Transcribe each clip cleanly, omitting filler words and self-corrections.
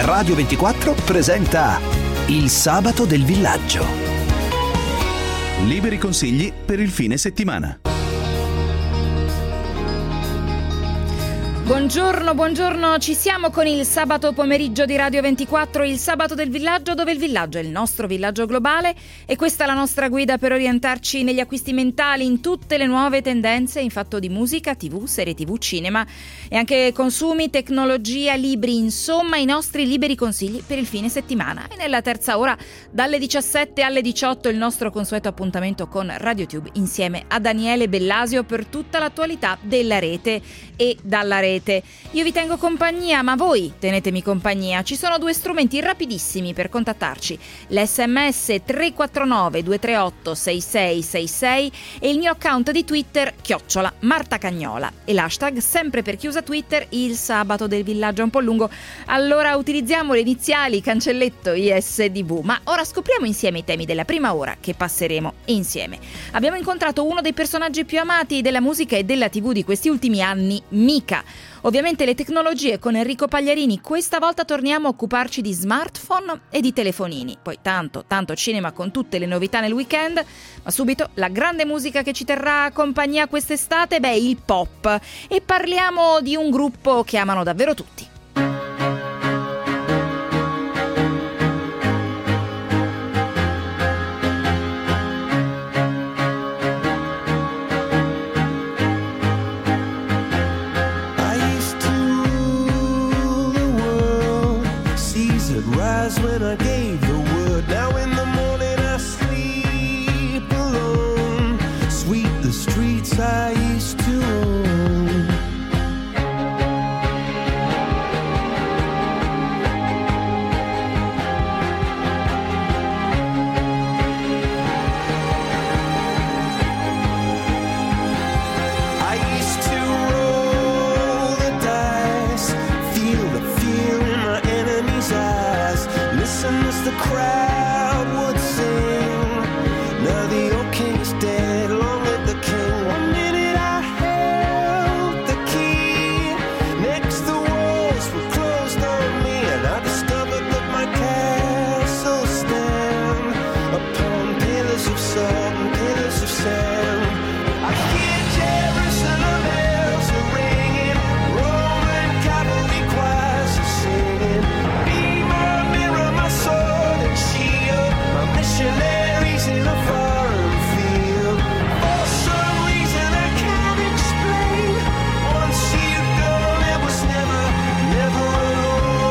Radio 24 presenta Il Sabato del Villaggio. Liberi consigli per il fine settimana. Buongiorno, ci siamo con il sabato pomeriggio di Radio 24, il Sabato del Villaggio, dove il villaggio è il nostro villaggio globale e questa è la nostra guida per orientarci negli acquisti mentali, in tutte le nuove tendenze in fatto di musica, tv, serie tv, cinema e anche consumi, tecnologia, libri, insomma i nostri liberi consigli per il fine settimana. E nella terza ora, dalle 17 alle 18, il nostro consueto appuntamento con RadioTube insieme a Daniele Bellasio per tutta l'attualità della rete e dalla rete. Io vi tengo compagnia, ma voi tenetemi compagnia. Ci sono due strumenti rapidissimi per contattarci: l'SMS 349 238 6666 e il mio account di Twitter @MartaCagnola e l'hashtag, sempre per chi usa Twitter, il Sabato del Villaggio. È un po' lungo, allora utilizziamo le iniziali cancelletto ISDV. Ma ora scopriamo insieme i temi della prima ora che passeremo insieme. Abbiamo incontrato uno dei personaggi più amati della musica e della TV di questi ultimi anni, Mika. Ovviamente le tecnologie con Enrico Pagliarini. Questa volta torniamo a occuparci di smartphone e di telefonini. Poi tanto cinema con tutte le novità nel weekend. Ma subito la grande musica che ci terrà compagnia quest'estate, il pop. E parliamo di un gruppo che amano davvero tutti. When I gave the word, now in the morning I sleep alone. Sweep the streets I used to own. I used to roll the dice, feel the fear in my enemy's eyes. Listen as the crowd would sing. Now the old king's dead, long live the king. One minute I held the key, next the walls were closed on me, and I discovered that my castle stand upon pillars of salt and pillars of sand. I hear Jerusalem bells are ringing, Roman cavalry choirs are singing. Be my mirror, my sword and shield, my missionaries in a foreign field. For some reason I can't explain, once you've gone it was never an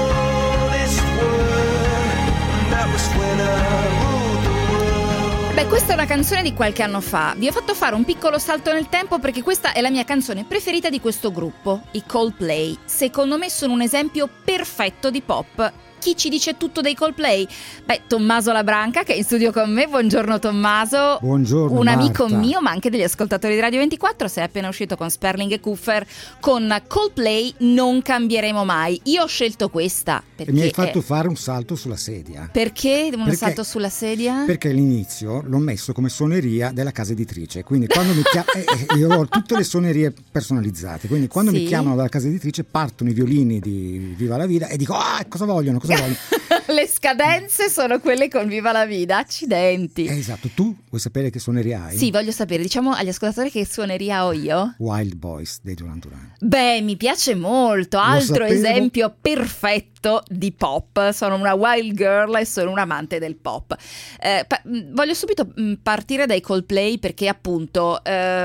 honest word. And that was when I ruled the world. Questa è una canzone di qualche anno fa. Vi ho fatto fare un piccolo salto nel tempo perché questa è la mia canzone preferita di questo gruppo, i Coldplay. Secondo me sono un esempio perfetto di pop. Chi ci dice tutto dei Coldplay? Tommaso Labranca, che è in studio con me. Buongiorno Tommaso. Buongiorno Un amico Marta. mio, ma anche degli ascoltatori di Radio 24. Sei appena uscito con Sperling e Kuffer con Coldplay Non cambieremo mai. Io ho scelto questa perché E mi hai fatto fare un salto sulla sedia. Perché salto sulla sedia? Perché all'inizio l'ho messo come suoneria della casa editrice, quindi quando mi io ho tutte le suonerie personalizzate, quindi quando mi chiamano dalla casa editrice partono i violini di Viva la Vida e dico cosa vogliono? Le scadenze sono quelle con Viva la Vida, accidenti. Esatto, tu vuoi sapere che suoneria hai? Sì, voglio sapere, diciamo agli ascoltatori che suoneria ho io. Wild Boys dei Duran Duran. Mi piace molto, altro esempio perfetto di pop. Sono una wild girl e sono un amante del pop. Voglio subito partire dai Coldplay perché appunto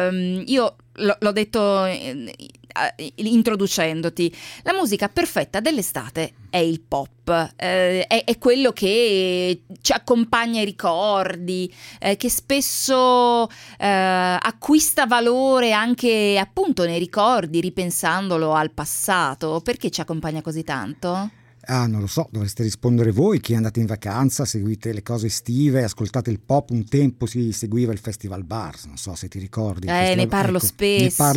io l'ho detto introducendoti, la musica perfetta dell'estate è il pop, è quello che ci accompagna ai ricordi, che spesso acquista valore anche appunto nei ricordi, ripensandolo al passato. Perché ci accompagna così tanto? Non lo so, dovreste rispondere voi, chi andate in vacanza, seguite le cose estive, ascoltate il pop. Un tempo si seguiva il Festival Bar, non so se ti ricordi. Ne parlo spesso.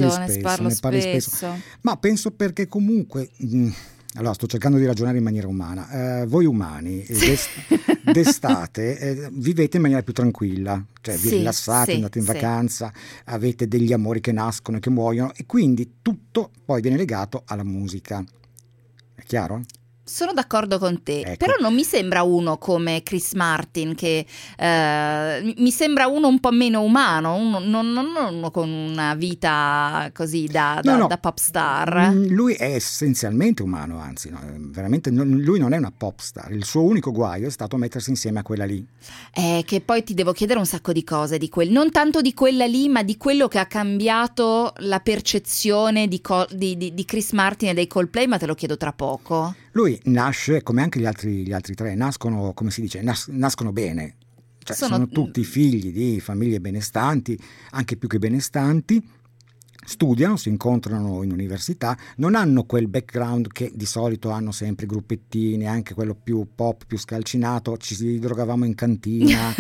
Ma penso perché comunque allora sto cercando di ragionare in maniera umana. Voi umani d'estate vivete in maniera più tranquilla, cioè vi rilassate, andate in vacanza, avete degli amori che nascono e che muoiono, e quindi tutto poi viene legato alla musica. È chiaro? Sono d'accordo con te, Ecco. però non mi sembra uno come Chris Martin, che mi sembra uno un po' meno umano, non uno con una vita così da pop star. Lui è essenzialmente umano, anzi, no, veramente lui non è una pop star. Il suo unico guaio è stato mettersi insieme a quella lì. Che poi ti devo chiedere un sacco di cose non tanto di quella lì, ma di quello che ha cambiato la percezione di Chris Martin e dei Coldplay, ma te lo chiedo tra poco. Lui nasce, come anche gli altri tre, nascono, come si dice, nascono bene. Cioè, sono tutti figli di famiglie benestanti, anche più che benestanti, studiano, si incontrano in università, non hanno quel background che di solito hanno sempre i gruppettini, anche quello più pop, più scalcinato, ci drogavamo in cantina,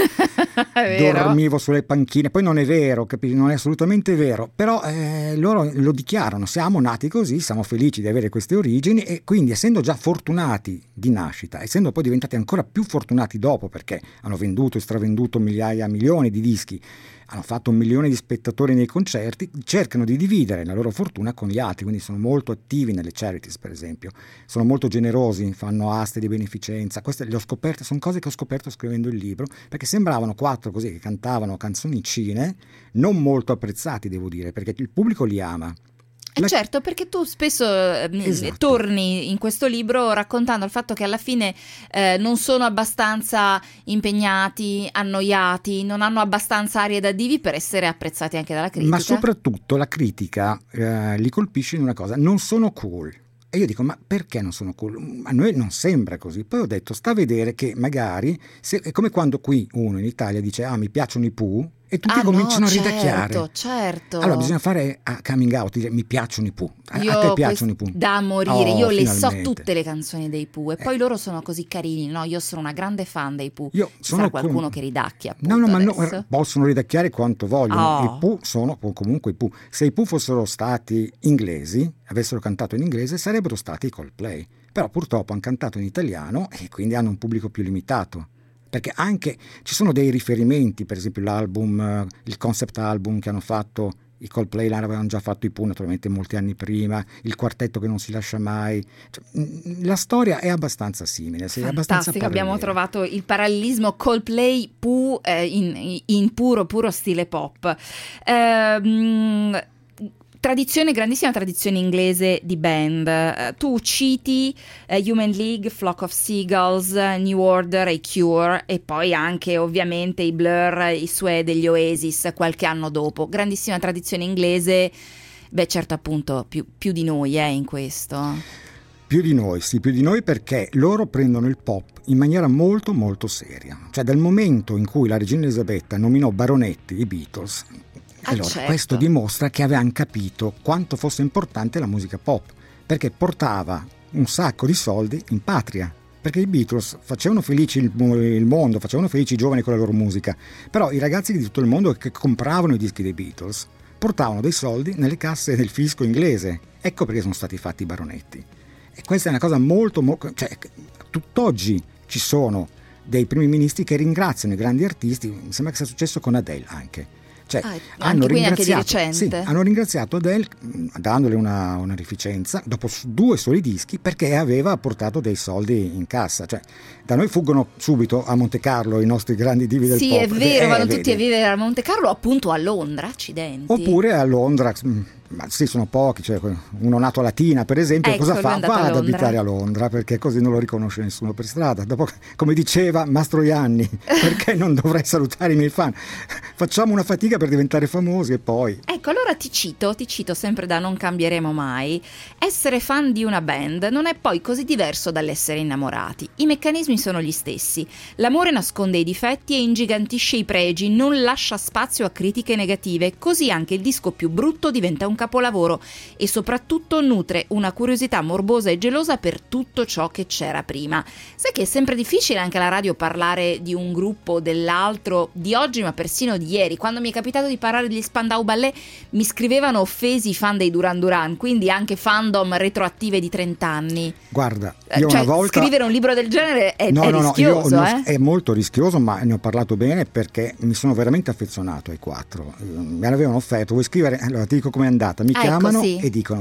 dormivo sulle panchine, poi non è vero, capisci? Non è assolutamente vero, però loro lo dichiarano, siamo nati così, siamo felici di avere queste origini e quindi essendo già fortunati di nascita, essendo poi diventati ancora più fortunati dopo perché hanno venduto e stravenduto milioni di dischi, hanno fatto 1 milione di spettatori nei concerti, cercano di dividere la loro fortuna con gli altri, quindi sono molto attivi nelle charities, per esempio, sono molto generosi, fanno aste di beneficenza. Queste le ho scoperte, sono cose che ho scoperto scrivendo il libro, perché sembravano 4 così che cantavano canzonicine non molto apprezzati, devo dire, perché il pubblico li ama. Certo, perché tu spesso Esatto. torni in questo libro raccontando il fatto che alla fine non sono abbastanza impegnati, annoiati, non hanno abbastanza arie da divi per essere apprezzati anche dalla critica. Ma soprattutto la critica li colpisce in una cosa, non sono cool. E io dico, ma perché non sono cool? A noi non sembra così. Poi ho detto, sta a vedere che magari, è come quando qui uno in Italia dice, mi piacciono i Pooh, e tutti cominciano a ridacchiare. Certo. Allora bisogna fare coming out, dire mi piacciono i Pooh. A te piacciono i Pooh? Da morire, io le so finalmente. tutte le canzoni dei Pooh e poi loro sono così carini, no? Io sono una grande fan dei Pooh. Io sono sarà qualcuno che ridacchia, appunto, No, ma adesso. possono ridacchiare quanto vogliono. Oh. I Pooh sono comunque i Pooh. Se i Pooh fossero stati inglesi, avessero cantato in inglese, sarebbero stati i Coldplay. Però purtroppo hanno cantato in italiano e quindi hanno un pubblico più limitato. Perché anche ci sono dei riferimenti, per esempio l'album, il concept album che hanno fatto i Coldplay, l'avevano già fatto i Pooh naturalmente molti anni prima, il quartetto che non si lascia mai, cioè, la storia è abbastanza simile, è abbastanza Fantastico, abbiamo parallela. trovato il parallelismo Coldplay Pooh in puro stile pop. Grandissima tradizione inglese di band. Tu citi Human League, Flock of Seagulls, New Order e i Cure e poi anche ovviamente i Blur, i Suede e gli Oasis qualche anno dopo. Grandissima tradizione inglese, certo appunto più di noi in questo. Più di noi perché loro prendono il pop in maniera molto molto seria. Cioè dal momento in cui la regina Elisabetta nominò baronetti i Beatles, allora, certo. questo dimostra che avevano capito quanto fosse importante la musica pop, perché portava un sacco di soldi in patria, perché i Beatles facevano felici il mondo, facevano felici i giovani con la loro musica, però i ragazzi di tutto il mondo che compravano i dischi dei Beatles portavano dei soldi nelle casse del fisco inglese. Ecco perché sono stati fatti i baronetti. E questa è una cosa molto cioè, tutt'oggi ci sono dei primi ministri che ringraziano i grandi artisti, mi sembra che sia successo con Adele anche. Cioè, anche di recente. sì, hanno ringraziato Adele dandole una rificenza dopo 2 soli dischi perché aveva portato dei soldi in cassa. Cioè, da noi fuggono subito a Monte Carlo i nostri grandi divi del pop. Sì, è vero, vanno vedi. tutti a vivere a Monte Carlo, appunto a Londra, accidenti. Oppure a Londra, ma sì, sono pochi, cioè uno nato a Latina per esempio, Ecco, cosa lui è fa? andato Va a ad Londra. abitare a Londra perché così non lo riconosce nessuno per strada. Dopo, come diceva Mastroianni, perché non dovrei salutare i miei fan? Facciamo una fatica per diventare famosi e poi... Ecco, allora ti cito sempre da Non cambieremo mai. Essere fan di una band non è poi così diverso dall'essere innamorati. I meccanismi sono gli stessi. L'amore nasconde i difetti e ingigantisce i pregi, non lascia spazio a critiche negative, così anche il disco più brutto diventa un capolavoro e soprattutto nutre una curiosità morbosa e gelosa per tutto ciò che c'era prima. Sai che è sempre difficile anche alla radio parlare di un gruppo o dell'altro, di oggi ma persino di ieri. Quando mi è capitato di parlare degli Spandau Ballet mi scrivevano offesi i fan dei Duran Duran, quindi anche fandom retroattive di 30 anni. Guarda, io cioè, una volta... scrivere un libro del genere è No, rischioso, io è molto rischioso, ma ne ho parlato bene perché mi sono veramente affezionato ai 4. Mi avevano offerto, vuoi scrivere? Allora ti dico com'è andata, mi chiamano sì. e dicono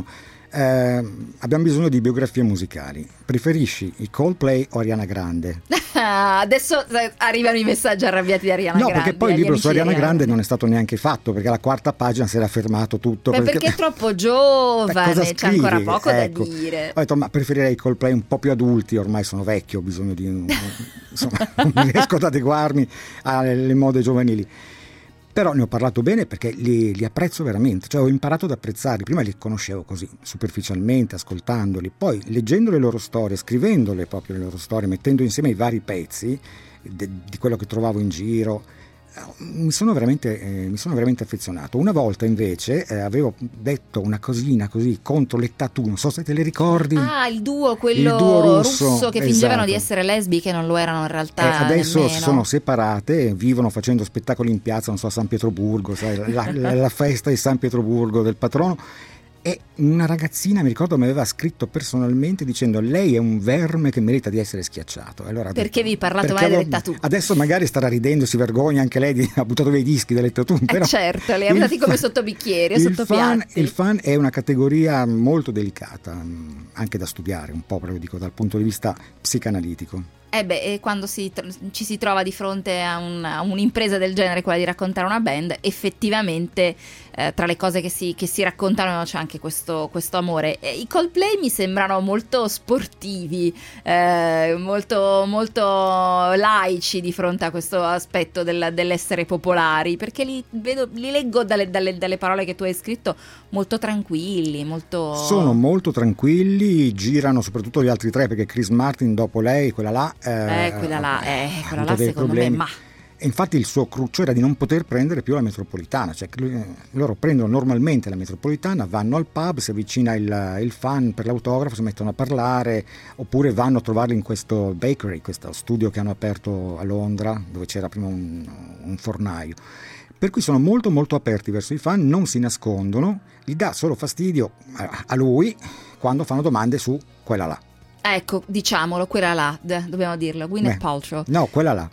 Abbiamo bisogno di biografie musicali. Preferisci i Coldplay o Ariana Grande? Adesso arrivano i messaggi arrabbiati di Ariana Grande. No, perché poi il libro su Ariana Grande non è stato neanche fatto, perché alla quarta pagina si era fermato tutto. Perché è troppo giovane, c'è ancora poco da dire. Ho detto, ma preferirei i Coldplay un po' più adulti, ormai sono vecchio, ho bisogno di insomma, non riesco ad adeguarmi alle mode giovanili. Però ne ho parlato bene perché li apprezzo veramente, cioè ho imparato ad apprezzarli. Prima li conoscevo così, superficialmente, ascoltandoli, poi leggendo le loro storie, scrivendole proprio le loro storie, mettendo insieme i vari pezzi di quello che trovavo in giro, mi sono veramente affezionato. Una volta invece avevo detto una cosina così contro le tattoo, non so se te le ricordi. Il duo russo che fingevano di essere lesbiche, non lo erano in realtà. Adesso nemmeno. si sono separate, vivono facendo spettacoli in piazza, non so, a San Pietroburgo, sai, la festa di San Pietroburgo del patrono. E una ragazzina, mi ricordo, mi aveva scritto personalmente dicendo: lei è un verme che merita di essere schiacciato. Allora, perché vi parlate mai delle tattoo? Adesso magari starà ridendo, si vergogna anche lei, ha buttato via i dischi delle tattoo. Però certo, le ha usati come sottobicchieri o sottopiatti. Il fan è una categoria molto delicata, anche da studiare un po', lo dico dal punto di vista psicanalitico. Quando ci si trova di fronte a un'impresa del genere, quella di raccontare una band, effettivamente tra le cose che si raccontano c'è anche questo amore. I Coldplay mi sembrano molto sportivi, molto, molto laici di fronte a questo aspetto dell'essere popolari, perché li leggo dalle parole che tu hai scritto molto tranquilli, sono molto tranquilli, girano soprattutto gli altri tre, perché Chris Martin dopo lei, quella là secondo problemi. Me e infatti il suo cruccio era di non poter prendere più la metropolitana, cioè loro prendono normalmente la metropolitana, vanno al pub, si avvicina il fan per l'autografo, si mettono a parlare, oppure vanno a trovarli in questo bakery, questo studio che hanno aperto a Londra, dove c'era prima un fornaio. Per cui sono molto molto aperti verso i fan, non si nascondono, gli dà solo fastidio a lui quando fanno domande su quella là. Ecco, diciamolo, quella là, dobbiamo dirlo, Gwyneth Paltrow. No, quella là.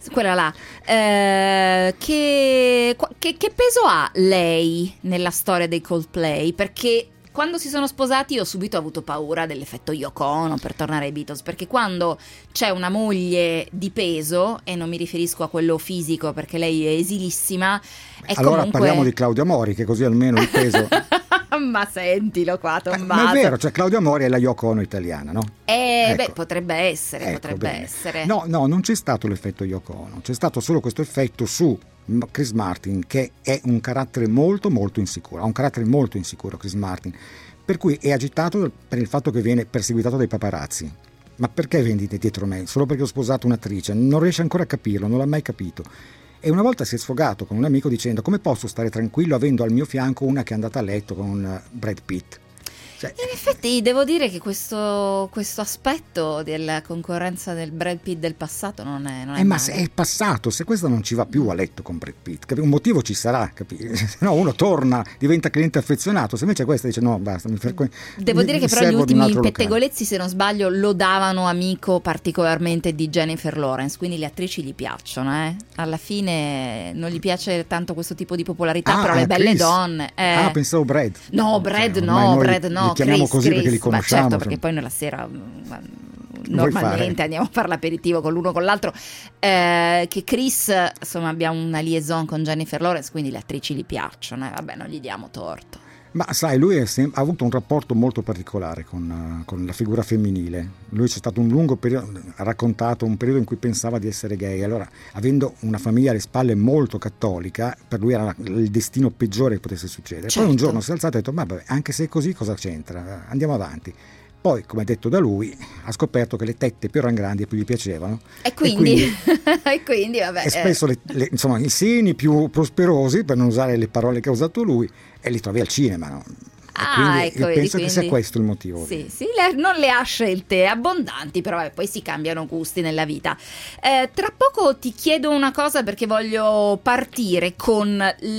Che peso ha lei nella storia dei Coldplay? Perché quando si sono sposati io ho subito avuto paura dell'effetto Yoko Ono, per tornare ai Beatles, perché quando c'è una moglie di peso, e non mi riferisco a quello fisico perché lei è esilissima, allora comunque... parliamo di Claudia Mori, che così almeno il peso... Ma sentilo qua, Tommaso. Ma è vero, cioè Claudia Mori è la Yoko Ono italiana, no? Ecco. Potrebbe essere. No, non c'è stato l'effetto Yoko Ono, c'è stato solo questo effetto su Chris Martin, che è un carattere molto molto insicuro, ha un carattere molto insicuro Chris Martin, per cui è agitato per il fatto che viene perseguitato dai paparazzi. Ma perché vendite dietro me? Solo perché ho sposato un'attrice? Non riesce ancora a capirlo, non l'ha mai capito. E una volta si è sfogato con un amico dicendo: come posso stare tranquillo avendo al mio fianco una che è andata a letto con Brad Pitt? In effetti devo dire che questo aspetto della concorrenza del Brad Pitt del passato non è ma male. Se è passato, se questa non ci va più a letto con Brad Pitt, un motivo ci sarà, se no uno torna, diventa cliente affezionato, se invece questa dice no, basta, devo dire che però gli ultimi pettegolezzi, se non sbaglio, lo davano amico particolarmente di Jennifer Lawrence, quindi le attrici gli piacciono, alla fine non gli piace tanto questo tipo di popolarità, però le belle Chris. donne pensavo Brad Brad no, chiamiamo così Chris, perché li conosciamo. Ma certo, perché poi nella sera normalmente andiamo a fare l'aperitivo con l'uno con l'altro, che Chris, insomma, abbiamo una liaison con Jennifer Lawrence, quindi le attrici gli piacciono, vabbè, non gli diamo torto. Ma sai, lui ha avuto un rapporto molto particolare con la figura femminile. Lui c'è stato un lungo periodo, ha raccontato un periodo in cui pensava di essere gay. Allora, avendo una famiglia alle spalle molto cattolica, per lui era il destino peggiore che potesse succedere. Certo. Poi un giorno si è alzato e ha detto: ma vabbè, anche se è così, cosa c'entra? Andiamo avanti. Poi, come detto da lui, ha scoperto che le tette più grandi più gli piacevano. E quindi vabbè. E spesso insomma, i seni più prosperosi, per non usare le parole che ha usato lui, e li trovi al cinema, no? Io penso che sia questo il motivo. Sì, non le ha scelte abbondanti, però poi si cambiano gusti nella vita. Tra poco ti chiedo una cosa, perché voglio partire con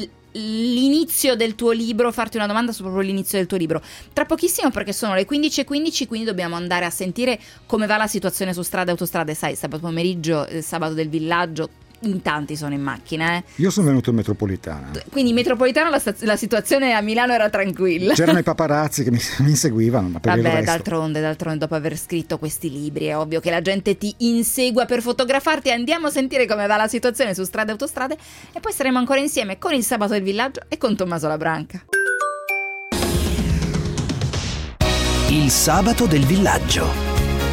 l'inizio del tuo libro, farti una domanda su proprio l'inizio del tuo libro tra pochissimo, perché sono le 15:15, quindi dobbiamo andare a sentire come va la situazione su strade e autostrade. Sai, sabato pomeriggio, sabato del villaggio, in tanti sono in macchina. Io sono venuto in metropolitana. Quindi in metropolitana la situazione a Milano era tranquilla. C'erano i paparazzi che mi inseguivano, ma per il resto... d'altronde dopo aver scritto questi libri è ovvio che la gente ti insegua per fotografarti. Andiamo a sentire come va la situazione su strade e autostrade e poi saremo ancora insieme con il Sabato del Villaggio e con Tommaso La Branca. Il Sabato del Villaggio.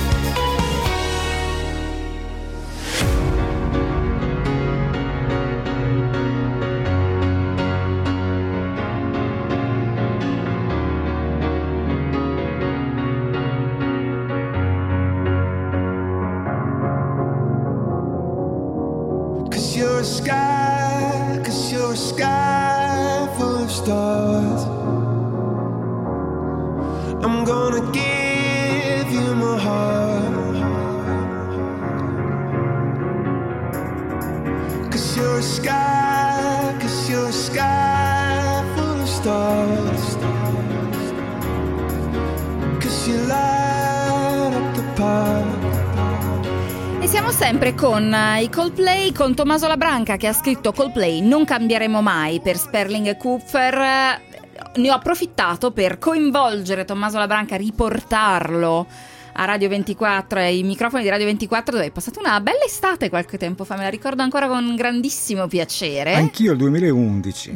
Cause you're a sky full of stars. I'm gonna give you my heart. Cause you're a sky full of stars. Cause you light up the park. E siamo sempre con i Coldplay, con Tommaso La Branca che ha scritto Coldplay Non cambieremo mai per Sperling e Kupfer. Ne ho approfittato per coinvolgere Tommaso La Branca, riportarlo a Radio 24, ai microfoni di Radio 24, dove è passata una bella estate qualche tempo fa, me la ricordo ancora con grandissimo piacere. Anch'io il 2011,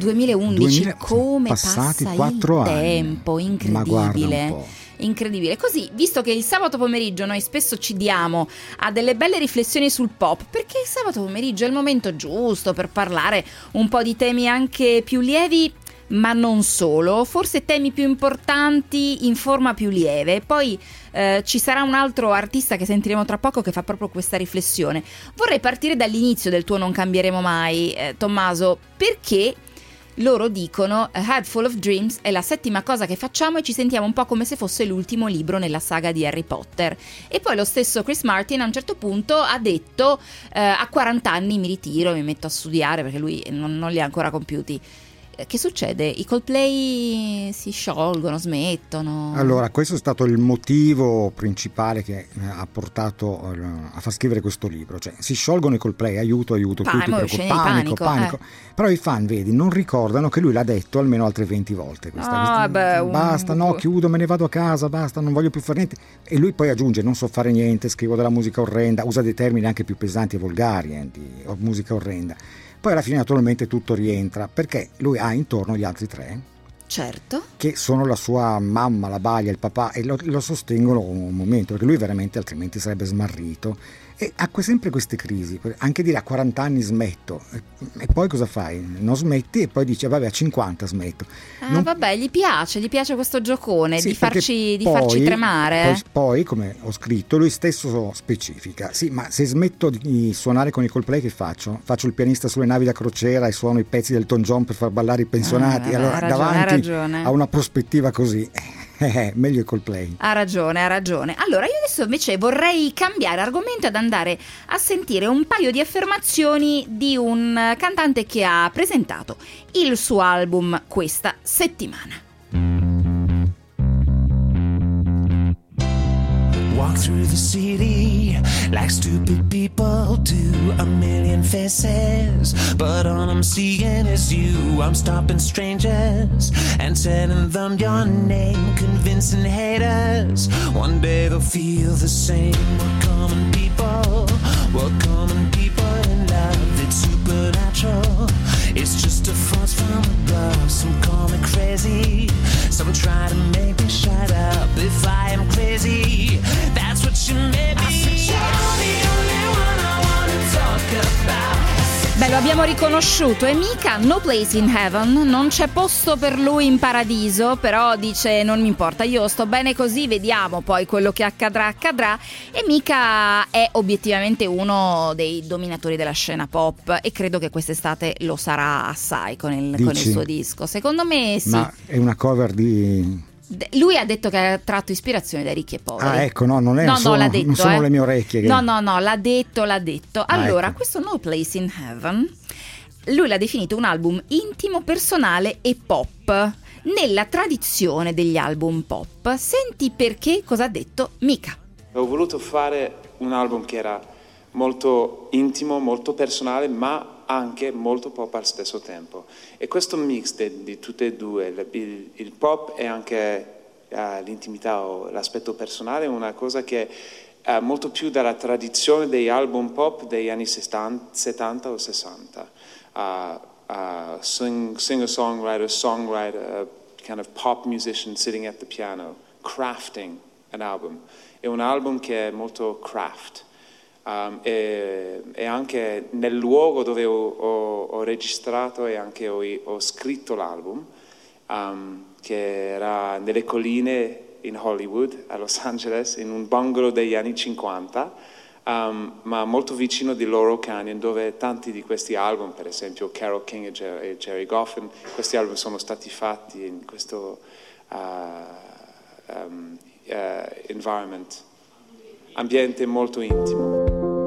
come passati passa 4 il anni. tempo, incredibile. Ma guarda un po'. Incredibile. Così, visto che il sabato pomeriggio noi spesso ci diamo a delle belle riflessioni sul pop, perché il sabato pomeriggio è il momento giusto per parlare un po' di temi anche più lievi, ma non solo, forse temi più importanti in forma più lieve. Poi ci sarà un altro artista che sentiremo tra poco che fa proprio questa riflessione. Vorrei partire dall'inizio del tuo Non cambieremo mai, Tommaso, perché loro dicono A Head Full of Dreams è la 7ª cosa che facciamo e ci sentiamo un po' come se fosse l'ultimo libro nella saga di Harry Potter. E poi lo stesso Chris Martin a un certo punto ha detto a 40 anni mi ritiro, mi metto a studiare, perché lui non li ha ancora compiuti. Che succede? I Coldplay si sciolgono, smettono? Allora, questo è stato il motivo principale che ha portato a far scrivere questo libro. Cioè, si sciolgono i Coldplay, aiuto, tutti preoccupati, panico. Però i fan, vedi, non ricordano che lui l'ha detto almeno altre 20 volte. Basta, no, chiudo, me ne vado a casa, basta, non voglio più fare niente. E lui poi aggiunge, non so fare niente, scrivo della musica orrenda, usa dei termini anche più pesanti e volgari, di musica orrenda. Poi alla fine naturalmente tutto rientra, perché lui ha intorno gli altri 3, certo, che sono la sua mamma, la balia, il papà, e lo sostengono un momento, perché lui veramente altrimenti sarebbe smarrito. E ha sempre queste crisi, anche dire a 40 anni smetto, e poi cosa fai? Non smetti e poi dici vabbè a 50 smetto. Gli piace questo giocone, sì, di farci tremare. Poi, come ho scritto, lui stesso specifica, sì, ma se smetto di suonare con i Coldplay che faccio? Faccio il pianista sulle navi da crociera e suono i pezzi del Elton John per far ballare i pensionati. Allora davanti a una prospettiva così meglio i Coldplay. Ha ragione. Allora io adesso invece vorrei cambiare argomento ed andare a sentire un paio di affermazioni di un cantante che ha presentato il suo album questa settimana. Walk through the city like stupid people do, a million faces, but all I'm seeing is you. I'm stopping strangers and telling them your name, convincing haters one day they'll feel the same. We're common people in love, it's supernatural, it's just a force from above. Some call me crazy, some try to make me shut up. If I am crazy, that's what you made me. I said you're the only one I wanna talk about. Beh, lo abbiamo riconosciuto, è Mika, No Place in Heaven, non c'è posto per lui in paradiso, però dice non mi importa, io sto bene così, vediamo poi quello che accadrà. E Mika è obiettivamente uno dei dominatori della scena pop e credo che quest'estate lo sarà assai con il suo disco, secondo me sì. Ma è una cover di... Lui ha detto che ha tratto ispirazione da Ricchi e Poveri. Ecco, non l'ha detto, non sono le mie orecchie che... No, l'ha detto. Allora, ecco. Questo No Place in Heaven, lui l'ha definito un album intimo, personale e pop, nella tradizione degli album pop. Senti perché cosa ha detto Mika. Ho voluto fare un album che era molto intimo, molto personale, ma anche molto pop al stesso tempo. E questo mix di tutte e due, il pop e anche l'intimità o l'aspetto personale, è una cosa che è molto più dalla tradizione degli album pop degli anni 70 o 60. Singer-songwriter, kind of pop musician sitting at the piano, crafting an album. È un album che è molto craft. E anche nel luogo dove ho registrato e anche ho scritto l'album, che era nelle colline in Hollywood, a Los Angeles, in un bungalow degli anni 50, ma molto vicino di Laurel Canyon, dove tanti di questi album, per esempio Carole King e Jerry Goffin, questi album sono stati fatti in questo ambiente molto intimo.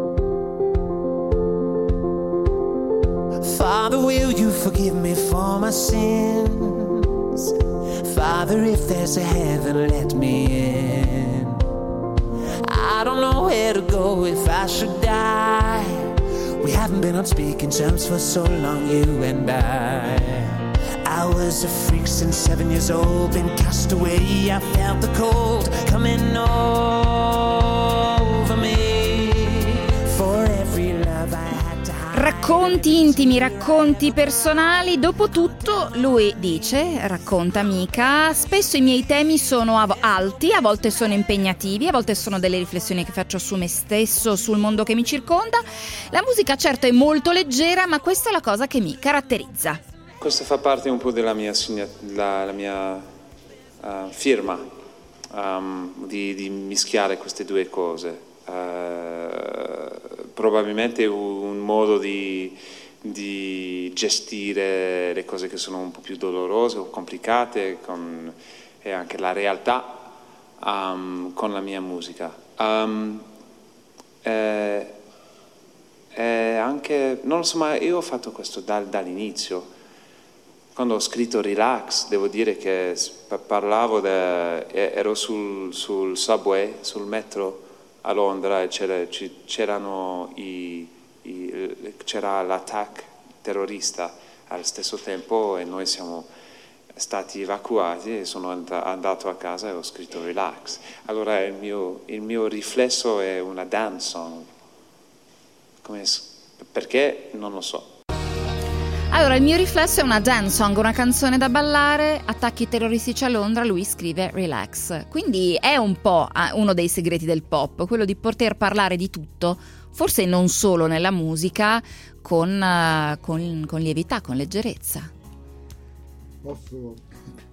Father, will you forgive me for my sins? Father, if there's a heaven, let me in. I don't know where to go if I should die. We haven't been on speaking terms for so long, you and I was a freak since 7 years old, been cast away. I felt the cold coming over me. For every love I had to hide. Racconti intimi, racconti personali. Dopotutto, lui dice, racconta Mika, spesso i miei temi sono alti, a volte sono impegnativi, a volte sono delle riflessioni che faccio su me stesso, sul mondo che mi circonda. La musica certo è molto leggera, ma questa è la cosa che mi caratterizza. Questo fa parte un po' della mia firma, di mischiare queste due cose. Probabilmente un modo di gestire le cose che sono un po' più dolorose o complicate e anche la realtà con la mia musica. Anche, non lo so, ma io ho fatto questo dall'inizio. Quando ho scritto Relax, devo dire che parlavo, ero sul subway, sul metro a Londra, e c'era l'attacco terrorista al stesso tempo e noi siamo stati evacuati e sono andato a casa e ho scritto Relax. Allora il mio riflesso è una dance song. Perché? Non lo so. Allora, il mio riflesso è una dance song, una canzone da ballare, attacchi terroristici a Londra, lui scrive Relax. Quindi è un po' uno dei segreti del pop, quello di poter parlare di tutto, forse non solo nella musica, con lievità, con leggerezza. Posso...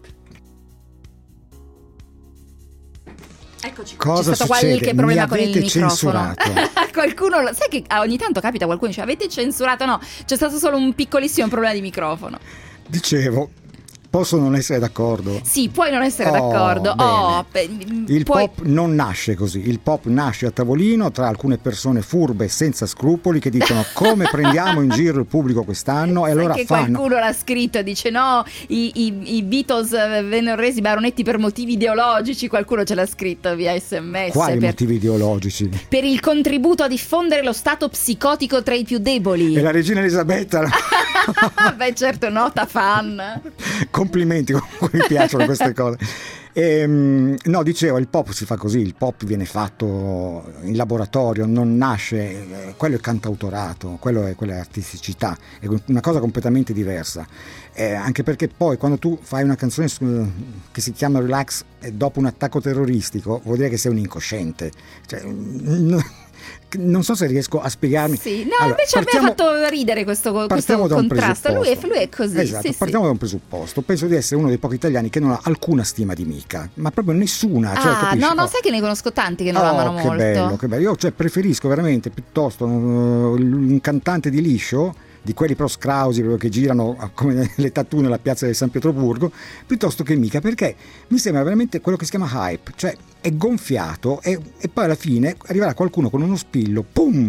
Eccoci, cosa c'è stato succede? qualche problema con il microfono. Censurato. Qualcuno, sai che ogni tanto capita, qualcuno dice avete censurato? No, c'è stato solo un piccolissimo problema di microfono. Dicevo, posso non essere d'accordo? Sì, puoi non essere d'accordo. Il pop non nasce così. Il pop nasce a tavolino tra alcune persone furbe senza scrupoli che dicono come prendiamo in giro il pubblico quest'anno, e allora qualcuno l'ha scritto, dice no, i Beatles vennero resi baronetti per motivi ideologici. Qualcuno ce l'ha scritto via SMS. Quali motivi ideologici? Per il contributo a diffondere lo stato psicotico tra i più deboli. E la regina Elisabetta? Beh, certo, nota fan. Complimenti, mi piacciono queste cose. No, dicevo, il pop si fa così, il pop viene fatto in laboratorio, non nasce, quello è cantautorato, quella è artisticità, è una cosa completamente diversa, anche perché poi quando tu fai una canzone che si chiama Relax dopo un attacco terroristico, vuol dire che sei un incosciente, cioè, non so se riesco a spiegarmi. Sì, no, allora, invece a me ha fatto ridere questo contrasto. Lui è così. Esatto, sì, partiamo da un presupposto. Penso di essere uno dei pochi italiani che non ha alcuna stima di Mika, ma proprio nessuna. No, sai che ne conosco tanti che non lo amano molto. Che bello. Io preferisco veramente piuttosto un cantante di liscio, di quelli però scrausi che girano come le tattoo nella piazza di San Pietroburgo, piuttosto che Mika, perché mi sembra veramente quello che si chiama hype, cioè è gonfiato e poi alla fine arriverà qualcuno con uno spillo, pum,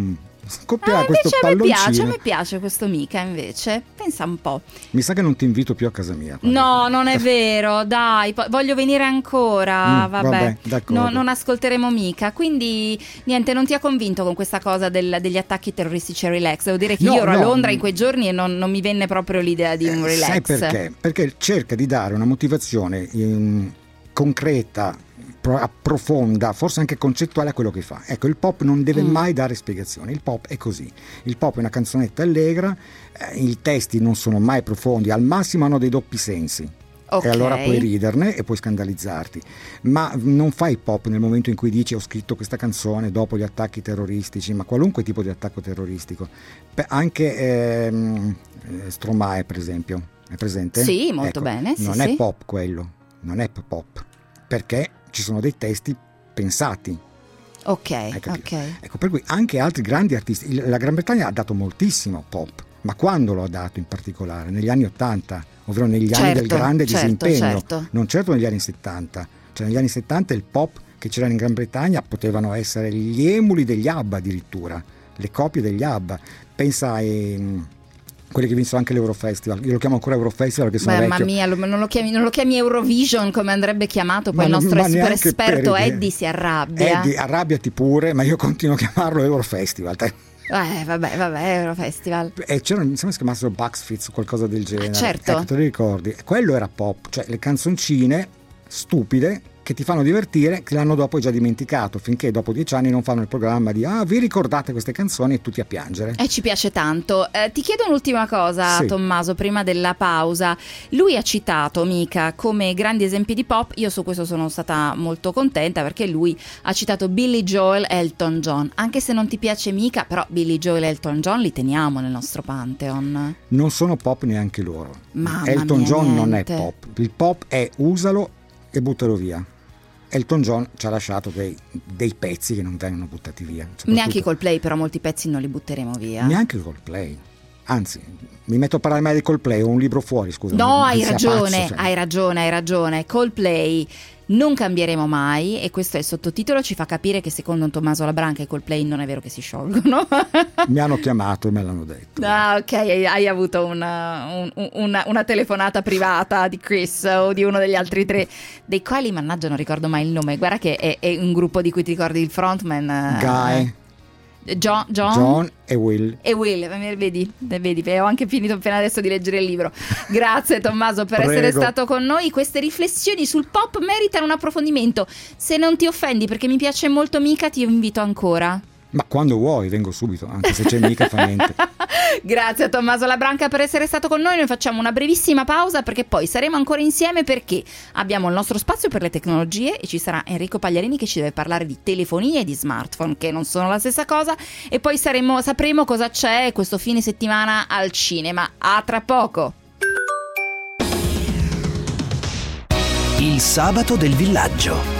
scoppierà questo invece palloncino. a me piace questo Mika, invece. Pensa un po'. Mi sa che non ti invito più a casa mia. No, non è vero, dai, voglio venire ancora. Vabbè, d'accordo. non ascolteremo Mika. Quindi niente, non ti ha convinto con questa cosa degli attacchi terroristici a relax. Devo dire che io ero a Londra in quei giorni e non mi venne proprio l'idea di un relax. Sai perché? Perché cerca di dare una motivazione concreta, profonda, forse anche concettuale a quello che fa. Ecco, il pop non deve mai dare spiegazioni, il pop è così. Il pop è una canzonetta allegra, i testi non sono mai profondi, al massimo hanno dei doppi sensi. Okay. E allora puoi riderne e puoi scandalizzarti, ma non fai pop nel momento in cui dici ho scritto questa canzone dopo gli attacchi terroristici, ma qualunque tipo di attacco terroristico, anche Stromae per esempio, è presente? Sì, molto bene. Non sì, è pop quello, non è pop, perché ci sono dei testi pensati. Ok. Ecco, per cui anche altri grandi artisti, la Gran Bretagna ha dato moltissimo pop, ma quando lo ha dato in particolare? Negli anni 80, ovvero negli anni del grande disimpegno, non certo negli anni 70. Cioè negli anni 70 il pop che c'era in Gran Bretagna potevano essere gli emuli degli ABBA addirittura, le copie degli ABBA. Pensa ai quelli che vincono anche l'Eurofestival, io lo chiamo ancora Eurofestival perché sono vecchio. Mamma mia, non lo chiami Eurovision come andrebbe chiamato, poi il nostro super esperto Eddie si arrabbia. Eddie, arrabbiati pure, ma io continuo a chiamarlo Eurofestival. Vabbè, Eurofestival. E c'era, mi sembra si chiamassero Bugsfizz o qualcosa del genere. Certo. Ecco, te lo ricordi? Quello era pop, cioè le canzoncine stupide che ti fanno divertire, che l'anno dopo hai già dimenticato, finché dopo 10 anni non fanno il programma di vi ricordate queste canzoni e tutti a piangere. E ci piace tanto. Ti chiedo un'ultima cosa, sì. Tommaso, prima della pausa. Lui ha citato Mika come grandi esempi di pop, io su questo sono stata molto contenta perché lui ha citato Billy Joel e Elton John. Anche se non ti piace Mika, però Billy Joel e Elton John li teniamo nel nostro pantheon. Non sono pop neanche loro. Mamma Elton mia, John niente. Non è pop. Il pop è usalo e buttalo via. Elton John ci ha lasciato dei pezzi che non vengono buttati via. Neanche i Coldplay, però molti pezzi non li butteremo via. Neanche i Coldplay. Anzi, mi metto a parlare male di Coldplay, ho un libro fuori, scusa. No, hai ragione. Coldplay non cambieremo mai, e questo è il sottotitolo, ci fa capire che secondo Tommaso Labranca i Coldplay non è vero che si sciolgono. Mi hanno chiamato e me l'hanno detto. Ok, hai avuto una telefonata privata di Chris o di uno degli altri tre, dei quali mannaggia non ricordo mai il nome. Guarda che è un gruppo di cui ti ricordi il frontman Guy, John e Will. Vedi, ho anche finito appena adesso di leggere il libro. Grazie Tommaso per essere stato con noi. Queste riflessioni sul pop meritano un approfondimento. Se non ti offendi, perché mi piace molto Mika, ti invito ancora. Ma quando vuoi, vengo subito, anche se c'è Mika fa niente. Grazie a Tommaso Labranca per essere stato con noi. Noi facciamo una brevissima pausa perché poi saremo ancora insieme, perché abbiamo il nostro spazio per le tecnologie e ci sarà Enrico Pagliarini che ci deve parlare di telefonie e di smartphone, che non sono la stessa cosa, e poi sapremo cosa c'è questo fine settimana al cinema. A tra poco. Il sabato del villaggio.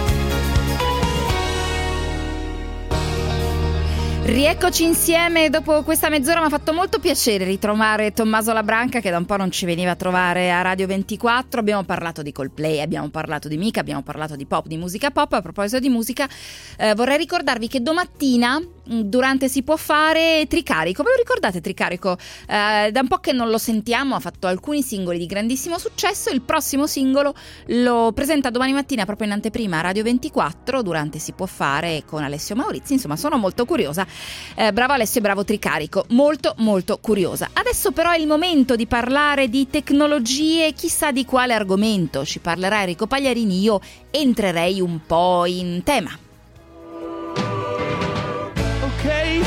Rieccoci insieme dopo questa mezz'ora. Mi ha fatto molto piacere ritrovare Tommaso Labranca, che da un po' non ci veniva a trovare a Radio 24. Abbiamo parlato di Coldplay, abbiamo parlato di Mika, abbiamo parlato di pop, di musica pop. A proposito di musica, vorrei ricordarvi che domattina durante Si Può Fare Tricarico, ve lo ricordate Tricarico? Da un po' che non lo sentiamo, ha fatto alcuni singoli di grandissimo successo. Il prossimo singolo lo presenta domani mattina proprio in anteprima a Radio 24 durante Si Può Fare con Alessio Maurizi. Insomma, sono molto curiosa. Bravo Alessio e bravo Tricarico, molto molto curiosa. Adesso però è il momento di parlare di tecnologie, chissà di quale argomento ci parlerà Enrico Pagliarini. Io entrerei un po' in tema. Okay,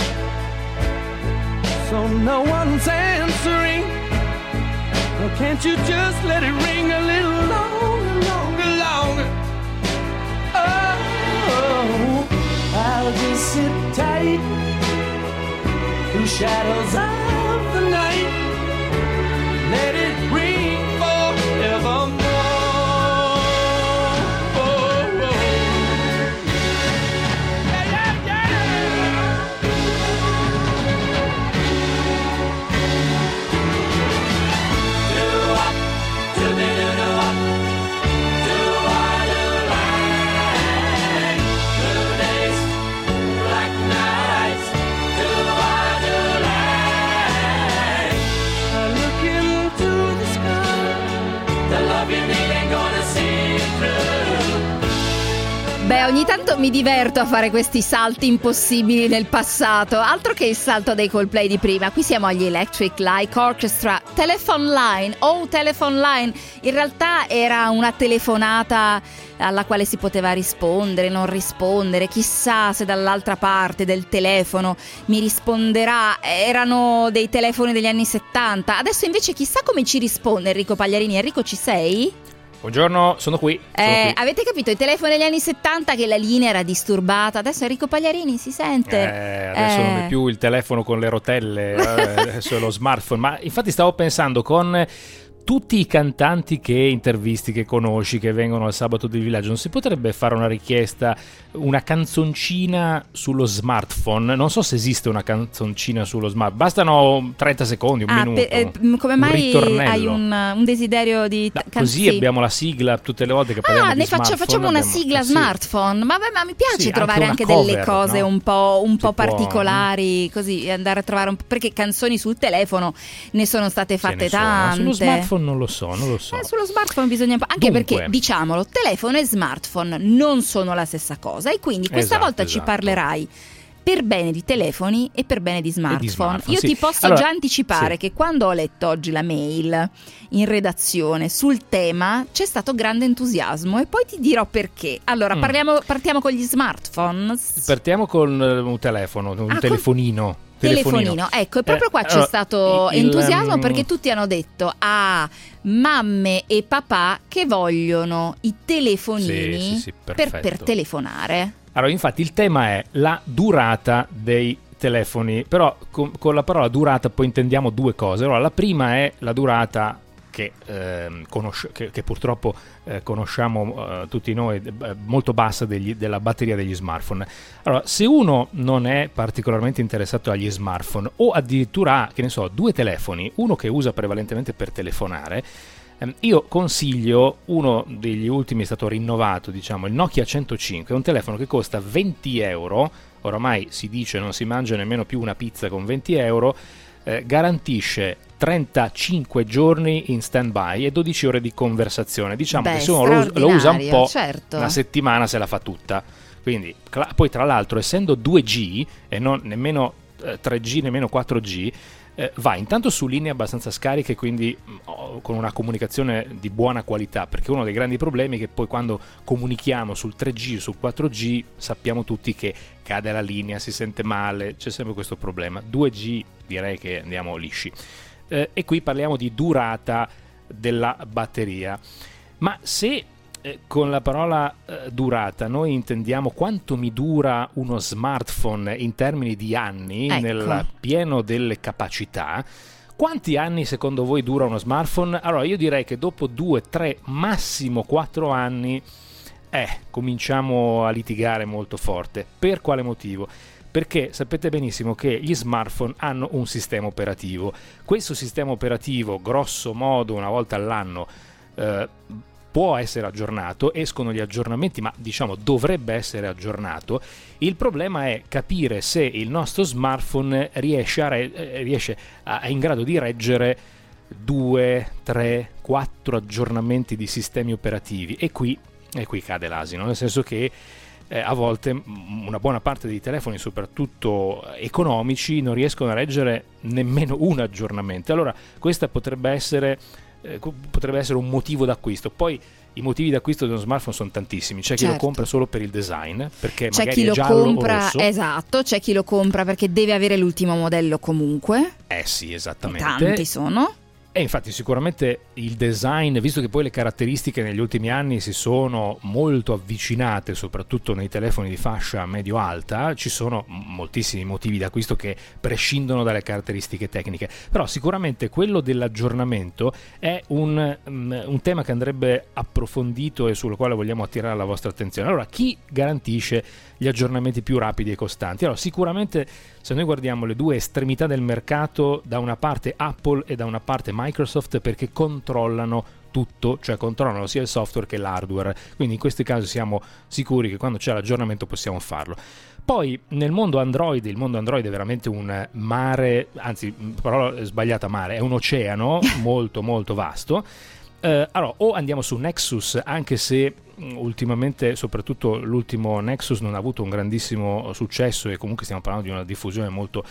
so no one's answering. Well, can't you just let it ring a little longer? Oh, I'll just sit tight through shadows of the night. Let it ring forevermore. What ogni tanto mi diverto a fare questi salti impossibili nel passato, altro che il salto dei Coldplay di prima. Qui siamo agli Electric Light Orchestra. Telephone line, telephone line. In realtà era una telefonata alla quale si poteva rispondere, non rispondere, chissà se dall'altra parte del telefono mi risponderà. Erano dei telefoni degli anni 70. Adesso invece chissà come ci risponde Enrico Pagliarini. Enrico, ci sei? Buongiorno, sono qui. Avete capito, i telefoni degli anni 70 che la linea era disturbata, adesso Enrico Pagliarini si sente. Adesso non è più il telefono con le rotelle, adesso è lo smartphone. Ma infatti stavo pensando, con tutti i cantanti che intervisti, che conosci, che vengono al Sabato del Villaggio, non si potrebbe fare una richiesta, una canzoncina sullo smartphone? Non so se esiste una canzoncina sullo smartphone, bastano 30 secondi, un minuto. Come mai hai un desiderio di così abbiamo la sigla tutte le volte che parliamo di smartphone. Facciamo una sigla smartphone. Ma mi piace trovare anche delle cose, no? un po' particolari, così andare a trovare perché canzoni sul telefono ne sono state fatte tante. Sullo smartphone non lo so. Sullo smartphone bisogna anche perché, diciamolo, telefono e smartphone non sono la stessa cosa, e quindi questa volta ci parlerai per bene di telefoni e per bene di smartphone. Io ti posso già anticipare che quando ho letto oggi la mail in redazione sul tema c'è stato grande entusiasmo, e poi ti dirò perché. Allora partiamo con gli smartphone. Partiamo con un telefono, un telefonino. Telefonino, ecco, e proprio qua c'è stato entusiasmo perché tutti hanno detto mamme e papà che vogliono i telefonini per telefonare. Allora, infatti il tema è la durata dei telefoni, però con la parola durata poi intendiamo due cose. Allora, la prima è la durata che purtroppo conosciamo tutti noi, molto bassa della batteria degli smartphone. Allora, se uno non è particolarmente interessato agli smartphone, o addirittura ha, che ne so, due telefoni, uno che usa prevalentemente per telefonare, io consiglio uno degli ultimi, è stato rinnovato, diciamo, il Nokia 105, è un telefono che costa 20 euro, oramai si dice non si mangia nemmeno più una pizza con 20 euro, garantisce 35 giorni in stand-by e 12 ore di conversazione. Diciamo che se uno lo usa un po', una settimana se la fa tutta. Quindi, poi tra l'altro, essendo 2G e non nemmeno 3G, nemmeno 4G, va intanto su linee abbastanza scariche, quindi con una comunicazione di buona qualità, perché uno dei grandi problemi è che poi quando comunichiamo sul 3G, sul 4G, sappiamo tutti che cade la linea, si sente male, c'è sempre questo problema. 2G direi che andiamo lisci. E qui parliamo di durata della batteria. Ma se con la parola durata noi intendiamo quanto mi dura uno smartphone in termini di anni, nel pieno delle capacità, quanti anni secondo voi dura uno smartphone? Allora, io direi che dopo 2, 3, massimo 4 anni cominciamo a litigare molto forte. Per quale motivo? Perché sapete benissimo che gli smartphone hanno un sistema operativo. Questo sistema operativo, grosso modo, una volta all'anno può essere aggiornato, escono gli aggiornamenti, ma diciamo dovrebbe essere aggiornato. Il problema è capire se il nostro smartphone riesce in grado di reggere 2, 3, 4 aggiornamenti di sistemi operativi, e qui cade l'asino, nel senso che a volte una buona parte dei telefoni, soprattutto economici, non riescono a reggere nemmeno un aggiornamento. Allora questa potrebbe essere un motivo d'acquisto. Poi i motivi d'acquisto di uno smartphone sono tantissimi. C'è chi lo compra solo per il design, perché c'è magari chi lo giallo compra, o rosso. esatto, c'è chi lo compra perché deve avere l'ultimo modello comunque. Sì, esattamente. Tanti sono. E infatti sicuramente il design, visto che poi le caratteristiche negli ultimi anni si sono molto avvicinate, soprattutto nei telefoni di fascia medio-alta, ci sono moltissimi motivi d'acquisto che prescindono dalle caratteristiche tecniche. Però sicuramente quello dell'aggiornamento è un tema che andrebbe approfondito e sul quale vogliamo attirare la vostra attenzione. Allora, chi garantisce gli aggiornamenti più rapidi e costanti? Allora, sicuramente se noi guardiamo le due estremità del mercato, da una parte Apple e da una parte Microsoft, perché controllano tutto, cioè controllano sia il software che l'hardware, quindi in questi casi siamo sicuri che quando c'è l'aggiornamento possiamo farlo. Poi nel mondo Android, il mondo Android è veramente un mare, anzi, parola sbagliata, mare, è un oceano molto molto vasto, Allora, o andiamo su Nexus, anche se ultimamente, soprattutto l'ultimo Nexus, non ha avuto un grandissimo successo e comunque stiamo parlando di una diffusione molto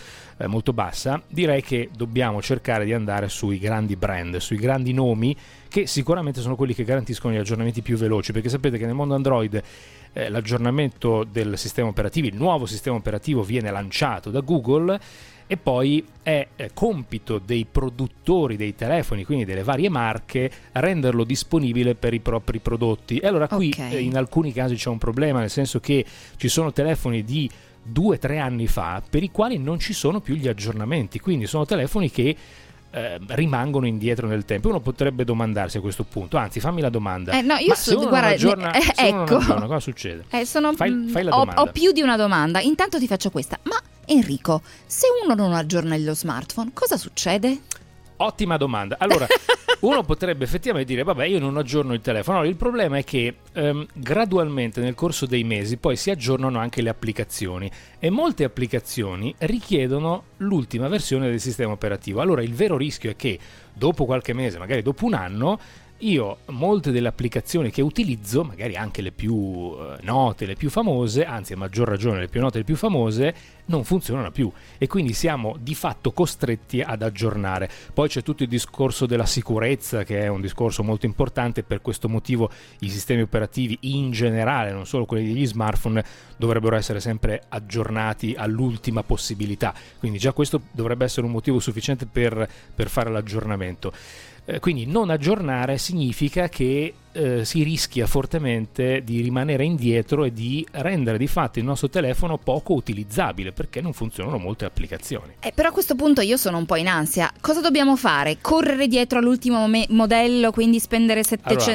bassa. Direi che dobbiamo cercare di andare sui grandi brand, sui grandi nomi, che sicuramente sono quelli che garantiscono gli aggiornamenti più veloci, perché sapete che nel mondo Android l'aggiornamento del sistema operativo, il nuovo sistema operativo, viene lanciato da Google e poi è compito dei produttori dei telefoni, quindi delle varie marche, renderlo disponibile per i propri prodotti. E allora qui in alcuni casi c'è un problema, nel senso che ci sono telefoni di 2-3 anni fa per i quali non ci sono più gli aggiornamenti, quindi sono telefoni che rimangono indietro nel tempo. Uno potrebbe domandarsi a questo punto, anzi fammi la domanda, no, io guarda, ecco, cosa succede? Fai la domanda. Ho più di una domanda. Intanto ti faccio questa: ma Enrico, se uno non aggiorna lo smartphone, cosa succede? Ottima domanda. Allora, uno potrebbe effettivamente dire, vabbè, io non aggiorno il telefono. Allora, il problema è che gradualmente nel corso dei mesi poi si aggiornano anche le applicazioni e molte applicazioni richiedono l'ultima versione del sistema operativo. Allora, il vero rischio è che dopo qualche mese, magari dopo un anno, io molte delle applicazioni che utilizzo, magari anche le più note, le più famose, anzi a maggior ragione le più note e le più famose, non funzionano più e quindi siamo di fatto costretti ad aggiornare. Poi c'è tutto il discorso della sicurezza, che è un discorso molto importante. Per questo motivo i sistemi operativi in generale, non solo quelli degli smartphone, dovrebbero essere sempre aggiornati all'ultima possibilità, quindi già questo dovrebbe essere un motivo sufficiente per fare l'aggiornamento. Quindi non aggiornare significa che si rischia fortemente di rimanere indietro e di rendere di fatto il nostro telefono poco utilizzabile, perché non funzionano molte applicazioni. Però a questo punto io sono un po' in ansia. Cosa dobbiamo fare? Correre dietro all'ultimo modello, quindi spendere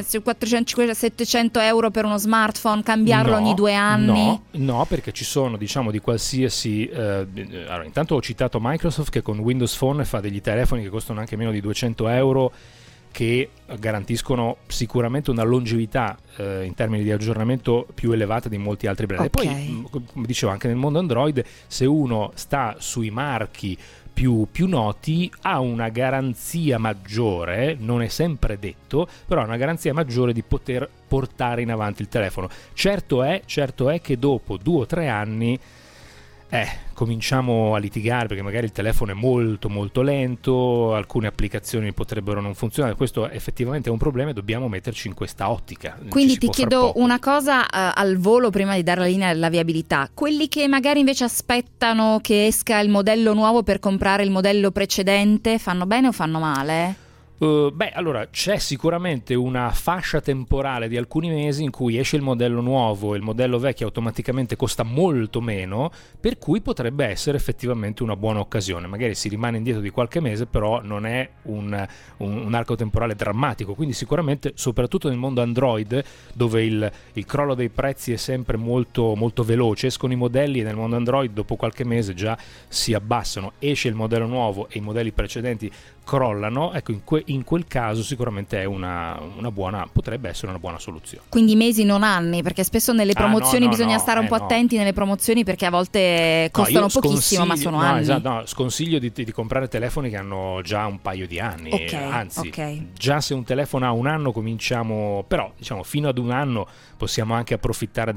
400-700 euro per uno smartphone, cambiarlo ogni 2 anni? No, perché ci sono, diciamo, di qualsiasi allora, intanto ho citato Microsoft, che con Windows Phone fa degli telefoni che costano anche meno di 200 euro, che garantiscono sicuramente una longevità in termini di aggiornamento più elevata di molti altri brand. E poi, come dicevo, anche nel mondo Android, se uno sta sui marchi più noti, ha una garanzia maggiore, non è sempre detto, però ha una garanzia maggiore di poter portare in avanti il telefono. Certo è che dopo 2 o 3 anni cominciamo a litigare, perché magari il telefono è molto molto lento, alcune applicazioni potrebbero non funzionare. Questo effettivamente è un problema e dobbiamo metterci in questa ottica. Quindi ti chiedo una cosa al volo prima di dare la linea della viabilità: quelli che magari invece aspettano che esca il modello nuovo per comprare il modello precedente, fanno bene o fanno male? Allora c'è sicuramente una fascia temporale di alcuni mesi in cui esce il modello nuovo e il modello vecchio automaticamente costa molto meno, per cui potrebbe essere effettivamente una buona occasione. Magari si rimane indietro di qualche mese, però non è un arco temporale drammatico. Quindi sicuramente, soprattutto nel mondo Android, dove il crollo dei prezzi è sempre molto molto veloce, escono i modelli e nel mondo Android dopo qualche mese già si abbassano, esce il modello nuovo e i modelli precedenti crollano. Ecco, in quel caso sicuramente è potrebbe essere una buona soluzione. Quindi mesi, non anni, perché spesso nelle promozioni bisogna stare un po' attenti nelle promozioni, perché a volte costano pochissimo, ma sono anni. Esatto, sconsiglio di comprare telefoni che hanno già un paio di anni. Anzi, già se un telefono ha 1 anno cominciamo, però diciamo fino ad 1 anno possiamo anche approfittare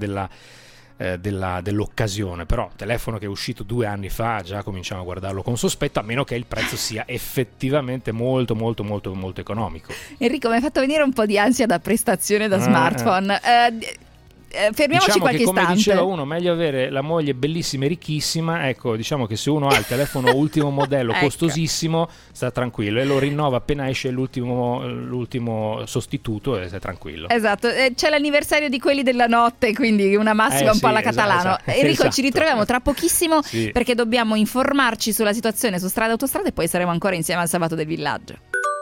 dell'occasione. Però telefono che è uscito 2 anni fa già cominciamo a guardarlo con sospetto, a meno che il prezzo sia effettivamente molto molto molto molto economico. Enrico, mi hai fatto venire un po' di ansia da prestazione da smartphone. Fermiamoci qualche istante. Come diceva uno, meglio avere la moglie bellissima e ricchissima. Ecco, diciamo che se uno ha il telefono ultimo modello costosissimo, sta tranquillo e lo rinnova appena esce l'ultimo sostituto e sta tranquillo. Esatto, c'è l'anniversario di quelli della notte, quindi una massima un po' alla Catalano. Enrico, ci ritroviamo tra pochissimo perché dobbiamo informarci sulla situazione su strade e autostrade e poi saremo ancora insieme al Sabato del Villaggio.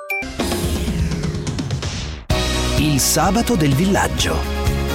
Il Sabato del Villaggio.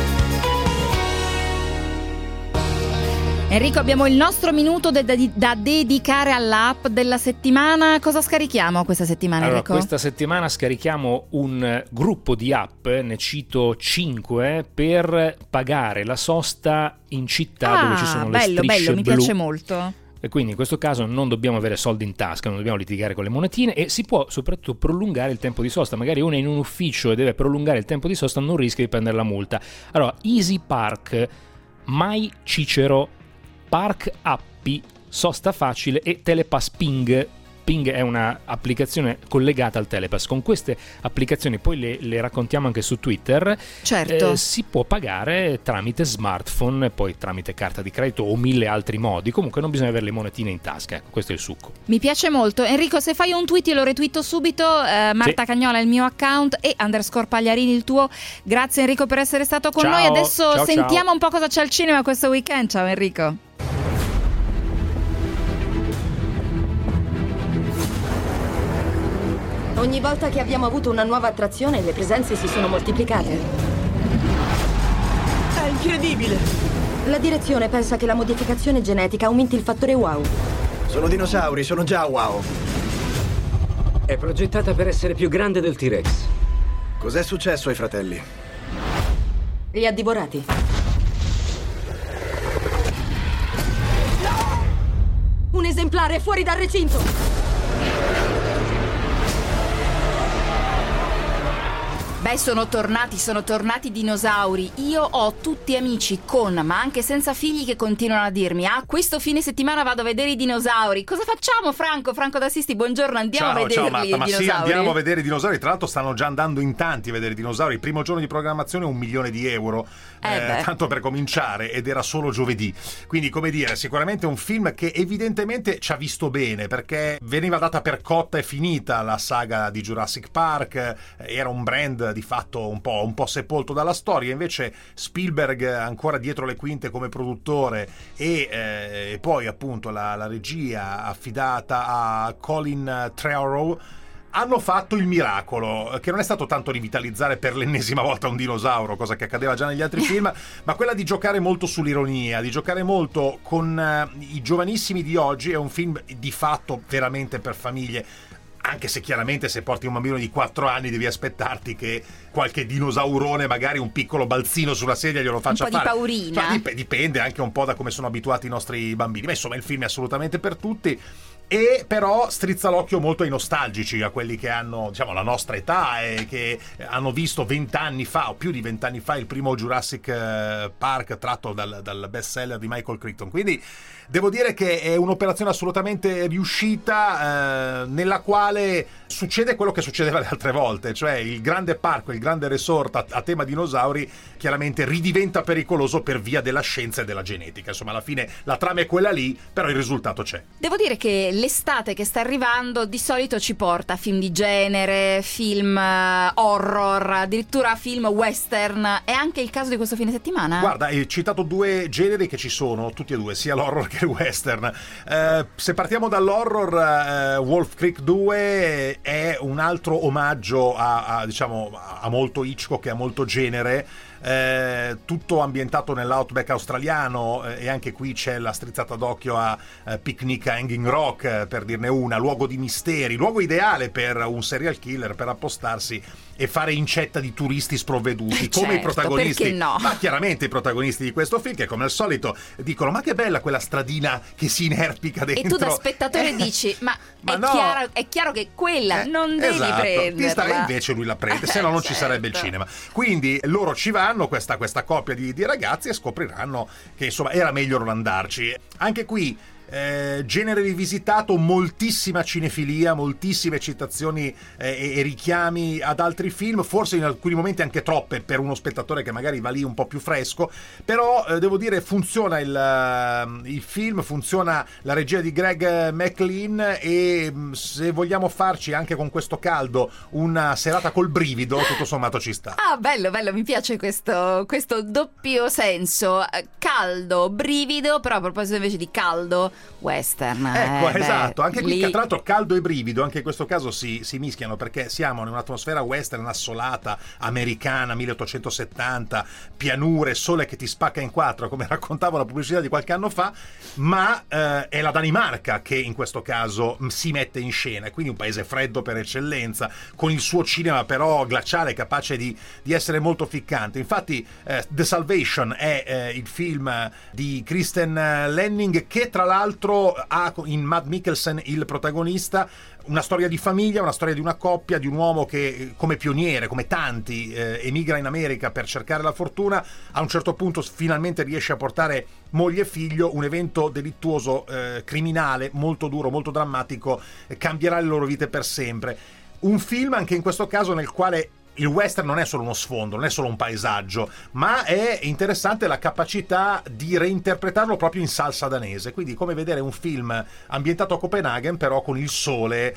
Enrico, abbiamo il nostro minuto da dedicare all'app della settimana. Cosa scarichiamo questa settimana, Enrico? Allora, questa settimana scarichiamo un gruppo di app, ne cito 5, per pagare la sosta in città dove ci sono le strisce bello, blu. mi piace molto. e quindi in questo caso non dobbiamo avere soldi in tasca, non dobbiamo litigare con le monetine e si può soprattutto prolungare il tempo di sosta. Magari uno è in un ufficio e deve prolungare il tempo di sosta, non rischia di prendere la multa. Allora, Easy Park, My Cicero, Park Appy, Sosta Facile e Telepass Ping. Ping è una applicazione collegata al Telepass. Con queste applicazioni, poi le raccontiamo anche su Twitter, certo. Si può pagare tramite smartphone, poi tramite carta di credito o 1000 altri modi. Comunque non bisogna avere le monetine in tasca, ecco, questo è il succo. Mi piace molto. Enrico, se fai un tweet io lo retweeto subito. Marta Cagnola è il mio account e _Pagliarini il tuo. Grazie Enrico per essere stato con noi. Adesso sentiamo un po' cosa c'è al cinema questo weekend. Ciao Enrico. Ogni volta che abbiamo avuto una nuova attrazione, le presenze si sono moltiplicate. È incredibile! La direzione pensa che la modificazione genetica aumenti il fattore wow. Sono dinosauri, sono già wow. È progettata per essere più grande del T-Rex. Cos'è successo ai fratelli? Li ha divorati. Un esemplare è fuori dal recinto! Beh, sono tornati i dinosauri. Io ho tutti amici con, ma anche senza figli, che continuano a dirmi: questo fine settimana vado a vedere i dinosauri. Cosa facciamo, Franco? Franco d'Assisti, buongiorno, andiamo a vederli. Ciao Marta, i ma dinosauri? sì, andiamo a vedere i dinosauri. Tra l'altro stanno già andando in tanti a vedere i dinosauri. Il primo giorno di programmazione €1 milione, tanto per cominciare, ed era solo giovedì. Quindi, come dire, sicuramente un film che evidentemente ci ha visto bene, perché veniva data per cotta e finita la saga di Jurassic Park, era un brand di fatto un po' sepolto dalla storia. Invece Spielberg, ancora dietro le quinte come produttore, e poi appunto la regia affidata a Colin Trevorrow, hanno fatto il miracolo, che non è stato tanto rivitalizzare per l'ennesima volta un dinosauro, cosa che accadeva già negli altri film, ma quella di giocare molto sull'ironia, di giocare molto con i giovanissimi di oggi. È un film di fatto veramente per famiglie, anche se chiaramente se porti un bambino di 4 anni devi aspettarti che qualche dinosaurone, magari un piccolo balzino sulla sedia, glielo faccia fare. Un po' di paurina. Cioè, dipende anche un po' da come sono abituati i nostri bambini. Ma insomma il film è assolutamente per tutti. E però strizza l'occhio molto ai nostalgici, a quelli che hanno, diciamo, la nostra età e che hanno visto 20 anni fa o più di 20 anni fa il primo Jurassic Park tratto dal best seller di Michael Crichton. Quindi devo dire che è un'operazione assolutamente riuscita, nella quale succede quello che succedeva le altre volte, cioè il grande parco, il grande resort a tema dinosauri chiaramente ridiventa pericoloso per via della scienza e della genetica. Insomma, alla fine la trama è quella lì, però il risultato c'è. Devo dire che l'estate che sta arrivando di solito ci porta a film di genere, film horror, addirittura film western. È anche il caso di questo fine settimana? Guarda, hai citato 2 generi che ci sono, tutti e 2, sia l'horror che il western. Se partiamo dall'horror, Wolf Creek 2 è un altro omaggio a molto Hitchcock e a molto genere. Tutto ambientato nell'outback australiano, e anche qui c'è la strizzata d'occhio a Picnic a Hanging Rock, per dirne una, luogo di misteri, luogo ideale per un serial killer per appostarsi e fare incetta di turisti sprovveduti, come i protagonisti. Perché no? Ma chiaramente i protagonisti di questo film, che come al solito dicono: ma che bella quella stradina che si inerpica dentro. E tu da spettatore dici: ma no, è chiaro che quella non devi esatto, prenderla. Invece lui la prende, se no non ci sarebbe il cinema. Quindi loro ci vanno, questa coppia di ragazzi, e scopriranno che insomma era meglio non andarci. Anche qui genere rivisitato, moltissima cinefilia, moltissime citazioni e richiami ad altri film, forse in alcuni momenti anche troppe per uno spettatore che magari va lì un po' più fresco, però devo dire funziona il film, funziona la regia di Greg McLean, e se vogliamo farci anche con questo caldo una serata col brivido, tutto sommato ci sta. Bello, mi piace questo doppio senso, caldo, brivido, però a proposito invece di caldo, western. Esatto, anche qui tra l'altro caldo e brivido, anche in questo caso si mischiano, perché siamo in un'atmosfera western assolata, americana, 1870, pianure, sole che ti spacca in 4, come raccontavo la pubblicità di qualche anno fa, ma è la Danimarca che in questo caso si mette in scena, quindi un paese freddo per eccellenza, con il suo cinema però glaciale, capace di essere molto ficcante. Infatti The Salvation è il film di Kristen Lanning, che tra l'altro l'altro ha in Mads Mikkelsen il protagonista una storia di famiglia, una storia di una coppia, di un uomo che come pioniere, come tanti, emigra in America per cercare la fortuna. A un certo punto finalmente riesce a portare moglie e figlio. Un evento delittuoso, criminale, molto duro, molto drammatico, cambierà le loro vite per sempre. Un film anche in questo caso nel quale il western non è solo uno sfondo, non è solo un paesaggio, ma è interessante la capacità di reinterpretarlo proprio in salsa danese. Quindi come vedere un film ambientato a Copenaghen però con il sole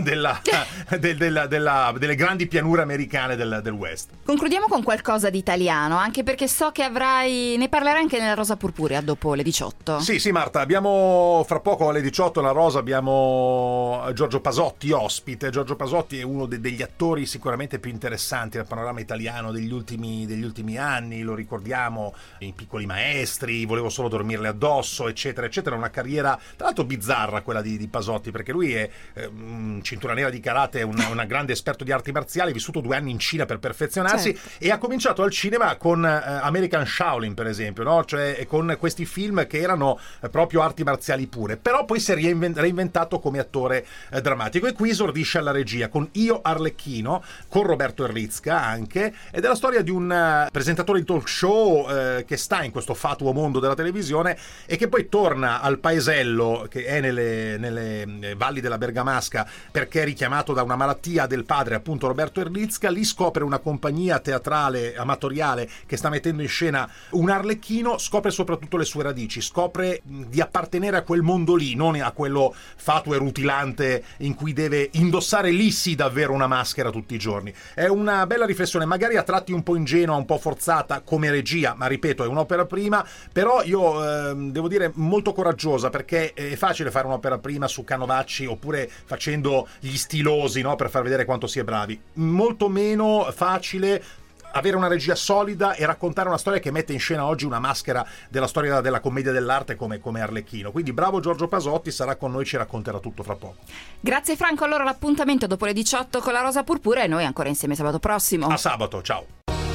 delle grandi pianure americane del West. Concludiamo con qualcosa di italiano, anche perché so che ne parlerai anche nella Rosa Purpurea dopo le 18. Sì Marta, abbiamo fra poco alle 18 la Rosa, abbiamo Giorgio Pasotti ospite. Giorgio Pasotti è uno degli attori sicuramente più interessanti del panorama italiano degli ultimi anni. Lo ricordiamo in Piccoli Maestri, Volevo solo dormirle addosso, eccetera eccetera. Una carriera tra l'altro bizzarra quella di Pasotti, perché lui è cintura nera di karate, un grande esperto di arti marziali, vissuto 2 anni in Cina per perfezionarsi, certo. E ha cominciato al cinema con American Shaolin per esempio, no? Cioè con questi film che erano proprio arti marziali pure, però poi si è reinventato come attore drammatico, e qui esordisce alla regia con Io Arlecchino, con Roberto Rizka anche, ed è la storia di un presentatore di talk show che sta in questo fatuo mondo della televisione e che poi torna al paesello che è nelle valli della Bergamasca perché è richiamato da una malattia del padre, appunto Roberto Rizka. Lì scopre una compagnia teatrale amatoriale che sta mettendo in scena un Arlecchino, scopre soprattutto le sue radici, scopre di appartenere a quel mondo lì, non a quello fatuo e rutilante in cui deve indossare lì sì davvero una maschera tutti i giorni. È una bella riflessione, magari a tratti un po' ingenua, un po' forzata come regia, ma ripeto è un'opera prima, però io devo dire molto coraggiosa, perché è facile fare un'opera prima su canovacci oppure facendo gli stilosi, no, per far vedere quanto si è bravi. Molto meno facile avere una regia solida e raccontare una storia che mette in scena oggi una maschera della storia della commedia dell'arte come Arlecchino. Quindi bravo Giorgio Pasotti, sarà con noi, ci racconterà tutto fra poco. Grazie Franco, allora l'appuntamento dopo le 18 con la Rosa Purpurea e noi ancora insieme sabato prossimo. A sabato, ciao.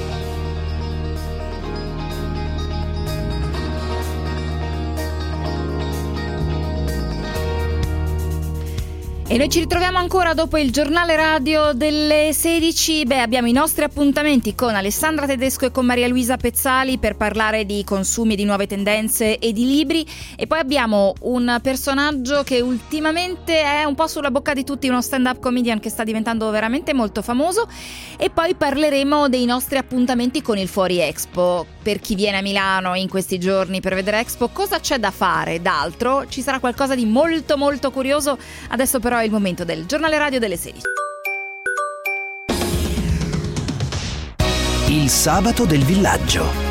E noi ci ritroviamo ancora dopo il giornale radio delle 16. Abbiamo i nostri appuntamenti con Alessandra Tedesco e con Maria Luisa Pezzali per parlare di consumi, di nuove tendenze e di libri. E poi abbiamo un personaggio che ultimamente è un po' sulla bocca di tutti, uno stand-up comedian che sta diventando veramente molto famoso. E poi parleremo dei nostri appuntamenti con il Fuori Expo. Per chi viene a Milano in questi giorni per vedere Expo, cosa c'è da fare d'altro? Ci sarà qualcosa di molto molto curioso. Adesso però è il momento del giornale radio delle 16. Il sabato del villaggio.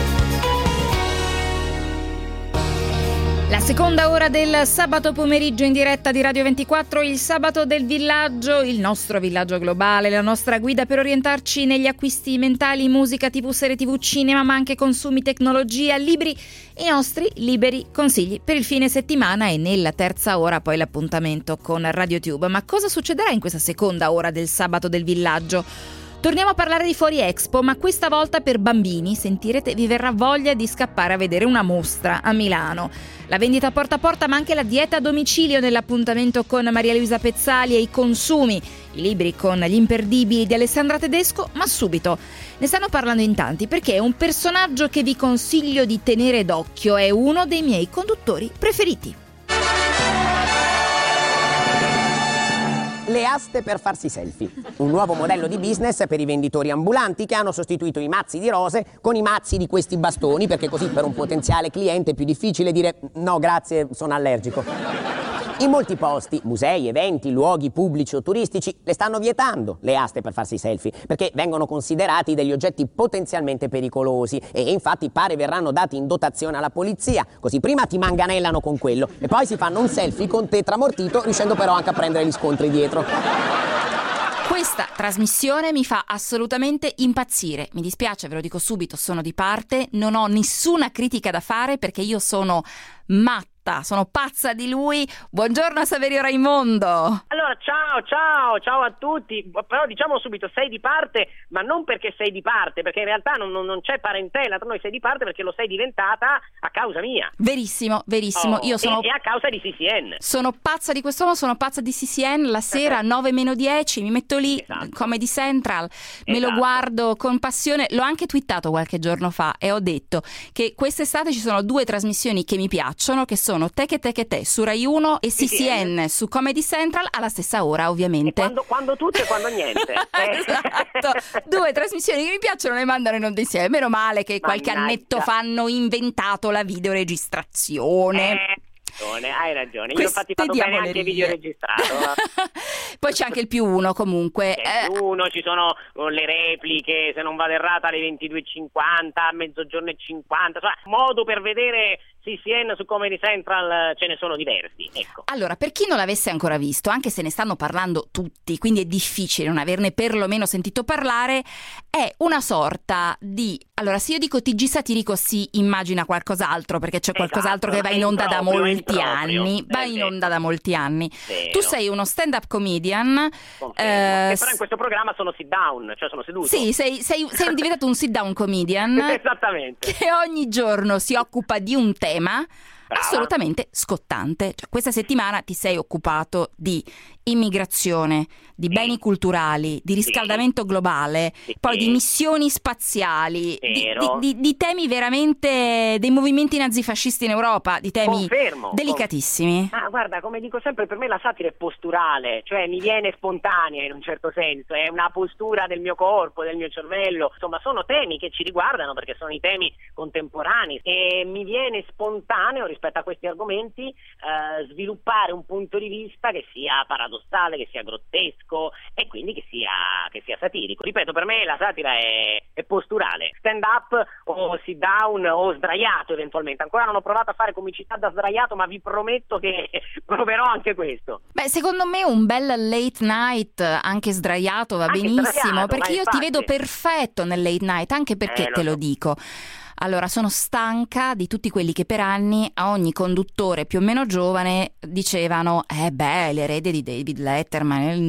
La seconda ora del sabato pomeriggio in diretta di Radio 24, il sabato del villaggio, il nostro villaggio globale, la nostra guida per orientarci negli acquisti mentali, musica, TV, serie TV, cinema, ma anche consumi, tecnologia, libri, i nostri liberi consigli per il fine settimana, e nella terza ora poi l'appuntamento con RadioTube. Ma cosa succederà in questa seconda ora del sabato del villaggio? Torniamo a parlare di Fuori Expo, ma questa volta per bambini. Sentirete, vi verrà voglia di scappare a vedere una mostra a Milano. La vendita porta a porta, ma anche la dieta a domicilio nell'appuntamento con Maria Luisa Pezzali e i consumi. I libri con gli imperdibili di Alessandra Tedesco, ma subito. Ne stanno parlando in tanti perché è un personaggio che vi consiglio di tenere d'occhio, è uno dei miei conduttori preferiti. Le aste per farsi selfie. Un nuovo modello di business per i venditori ambulanti che hanno sostituito i mazzi di rose con i mazzi di questi bastoni, perché così per un potenziale cliente è più difficile dire no grazie, sono allergico. In molti posti, musei, eventi, luoghi pubblici o turistici le stanno vietando le aste per farsi selfie, perché vengono considerati degli oggetti potenzialmente pericolosi e infatti pare verranno dati in dotazione alla polizia, così prima ti manganellano con quello e poi si fanno un selfie con te tramortito, riuscendo però anche a prendere gli scontri dietro. Questa trasmissione mi fa assolutamente impazzire. Mi dispiace, ve lo dico subito, sono di parte, non ho nessuna critica da fare perché io sono matta matta, sono pazza di lui. Buongiorno a Saverio Raimondo. Allora, ciao a tutti. Però diciamo subito, sei di parte, ma non perché sei di parte, perché in realtà non c'è parentela tra noi. Sei di parte perché lo sei diventata a causa mia. Verissimo. Io sono e a causa di CCN. Sono pazza di quest'uomo, sono pazza di CCN. La sera 9-10 mi metto lì, Comedy Central, me lo guardo con passione. L'ho anche twittato qualche giorno fa e ho detto che quest'estate ci sono 2 trasmissioni che mi piacciono, che sono Te che te su Rai 1 e CCN su Comedy Central alla stessa ora, ovviamente. E quando tutto e quando niente. Esatto. 2 trasmissioni che mi piacciono le mandano in onda insieme. Meno male che qualche annetto fa hanno inventato la videoregistrazione. Hai ragione, io infatti vado bene anche video registrato. Poi c'è anche il +1 comunque. Ci sono le repliche, se non vado errata alle 22:50, a mezzogiorno e 50, cioè modo per vedere CCN su Comedy Central ce ne sono diversi, ecco. Allora, per chi non l'avesse ancora visto, anche se ne stanno parlando tutti, quindi è difficile non averne perlomeno sentito parlare, è una sorta di... Allora, se io dico TG satirico si immagina qualcos'altro, perché c'è qualcos'altro che va in onda da molti anni. Va in onda da molti anni. Tu sei uno stand-up comedian. Che però in questo programma sono sit down, cioè sono seduto. Sì, sei diventato un sit down comedian. Esattamente. Che ogni giorno si occupa di un tema assolutamente scottante. Cioè, questa settimana ti sei occupato di immigrazione, di beni culturali, di riscaldamento globale, poi di missioni spaziali, di temi veramente dei movimenti nazifascisti in Europa, di temi delicatissimi. Guarda, come dico sempre, per me la satira è posturale, cioè mi viene spontanea in un certo senso, è una postura del mio corpo, del mio cervello, insomma sono temi che ci riguardano perché sono i temi contemporanei e mi viene spontaneo rispetto a questi argomenti sviluppare un punto di vista che sia paradossale, che sia grottesco e quindi che sia satirico. Ripeto, per me la satira è posturale, stand up o sit down o sdraiato eventualmente. Ancora non ho provato a fare comicità da sdraiato, ma vi prometto che proverò anche questo. Beh, secondo me un bel late night anche sdraiato va benissimo, perché io ti vedo perfetto nel late night, anche perché te lo dico. Allora, sono stanca di tutti quelli che per anni a ogni conduttore più o meno giovane dicevano l'erede di David Letterman,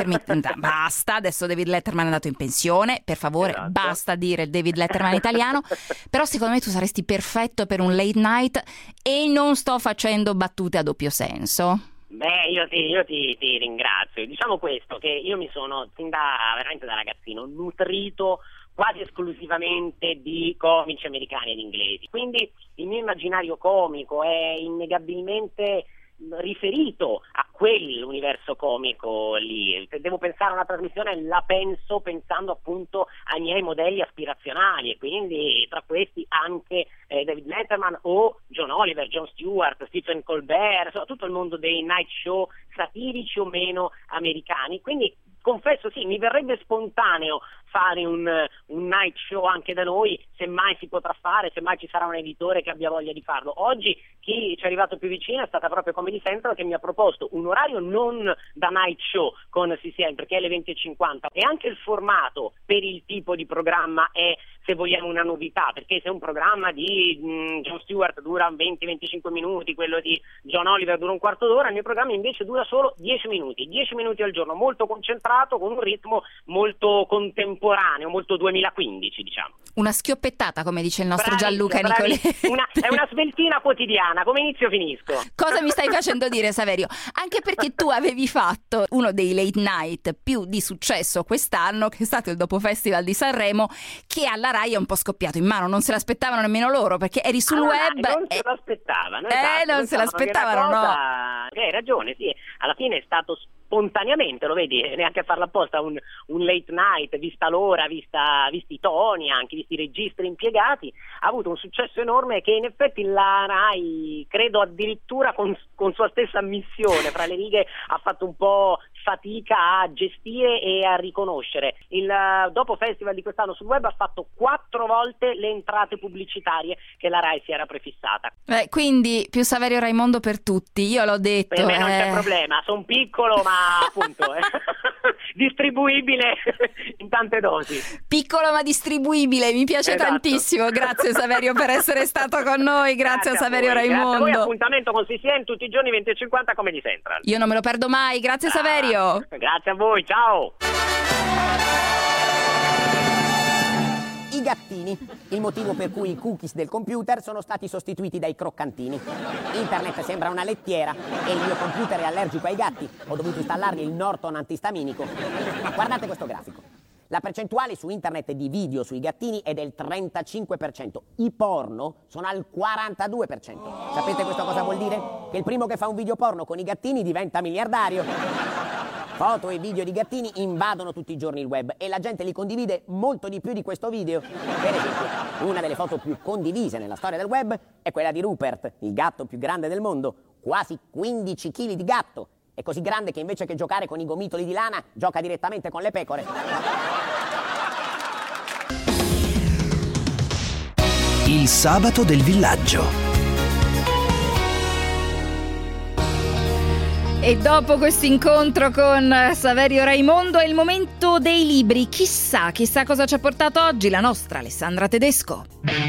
basta, adesso David Letterman è andato in pensione, per favore, basta dire David Letterman italiano. Però secondo me tu saresti perfetto per un late night e non sto facendo battute a doppio senso. Beh, io ti ringrazio. Diciamo questo, che io mi sono veramente da ragazzino nutrito quasi esclusivamente di comici americani ed inglesi, quindi il mio immaginario comico è innegabilmente riferito a quell'universo comico lì. Se devo pensare a una trasmissione la penso pensando appunto ai miei modelli aspirazionali e quindi tra questi anche David Letterman o John Oliver, Jon Stewart, Stephen Colbert, insomma, tutto il mondo dei night show satirici o meno americani. Quindi confesso, sì, mi verrebbe spontaneo fare un night show anche da noi, semmai si potrà fare, semmai ci sarà un editore che abbia voglia di farlo. Oggi chi ci è arrivato più vicino è stata proprio Comedy Central, che mi ha proposto un orario non da night show con CCN perché è alle 20:50 e anche il formato per il tipo di programma è, se vogliamo, una novità, perché se un programma di Jon Stewart dura 20-25 minuti, quello di John Oliver dura un quarto d'ora, il mio programma invece dura solo 10 minuti al giorno, molto concentrato, con un ritmo molto contemporaneo, molto 2015, diciamo. Una schioppettata, come dice il nostro Gianluca Nicoletti. È una sveltina quotidiana, come inizio finisco. Cosa mi stai facendo dire, Saverio? Anche perché tu avevi fatto uno dei late night più di successo quest'anno, che è stato il Dopo Festival di Sanremo, che alla Rai è un po' scoppiato in mano, non se l'aspettavano nemmeno loro, perché eri sul web. Non se l'aspettavano. Non se l'aspettavano, no. Hai ragione, sì. Alla fine è stato spontaneamente, lo vedi, neanche a farlo apposta, un late night, vista l'ora, visti i toni, anche visti i registri impiegati, ha avuto un successo enorme che in effetti la Rai, credo addirittura con sua stessa ammissione, fra le righe, ha fatto un po' fatica a gestire e a riconoscere. Il Dopo Festival di quest'anno sul web ha fatto 4 volte le entrate pubblicitarie che la Rai si era prefissata. Quindi più Saverio Raimondo per tutti, io l'ho detto. Per me non c'è problema, sono piccolo ma appunto distribuibile in tante dosi. Piccolo ma distribuibile, mi piace tantissimo. Grazie Saverio per essere stato con noi, grazie a Saverio Raimondo. Grazie a voi, appuntamento con CCN tutti i giorni 20:50 Comedy Central. Io non me lo perdo mai, grazie Saverio. Grazie a voi, ciao. I gattini, il motivo per cui i cookies del computer sono stati sostituiti dai croccantini. Internet sembra una lettiera e il mio computer è allergico ai gatti. Ho dovuto installargli il Norton antistaminico. Guardate questo grafico. La percentuale su internet di video sui gattini è del 35%. I porno sono al 42%. Sapete questo cosa vuol dire? Che il primo che fa un video porno con i gattini diventa miliardario. Foto e video di gattini invadono tutti i giorni il web e la gente li condivide molto di più di questo video. Per esempio, una delle foto più condivise nella storia del web è quella di Rupert, il gatto più grande del mondo. Quasi 15 kg di gatto. È così grande che invece che giocare con i gomitoli di lana, gioca direttamente con le pecore. Il sabato del villaggio. E dopo questo incontro con Saverio Raimondo è il momento dei libri. Chissà cosa ci ha portato oggi la nostra Alessandra Tedesco.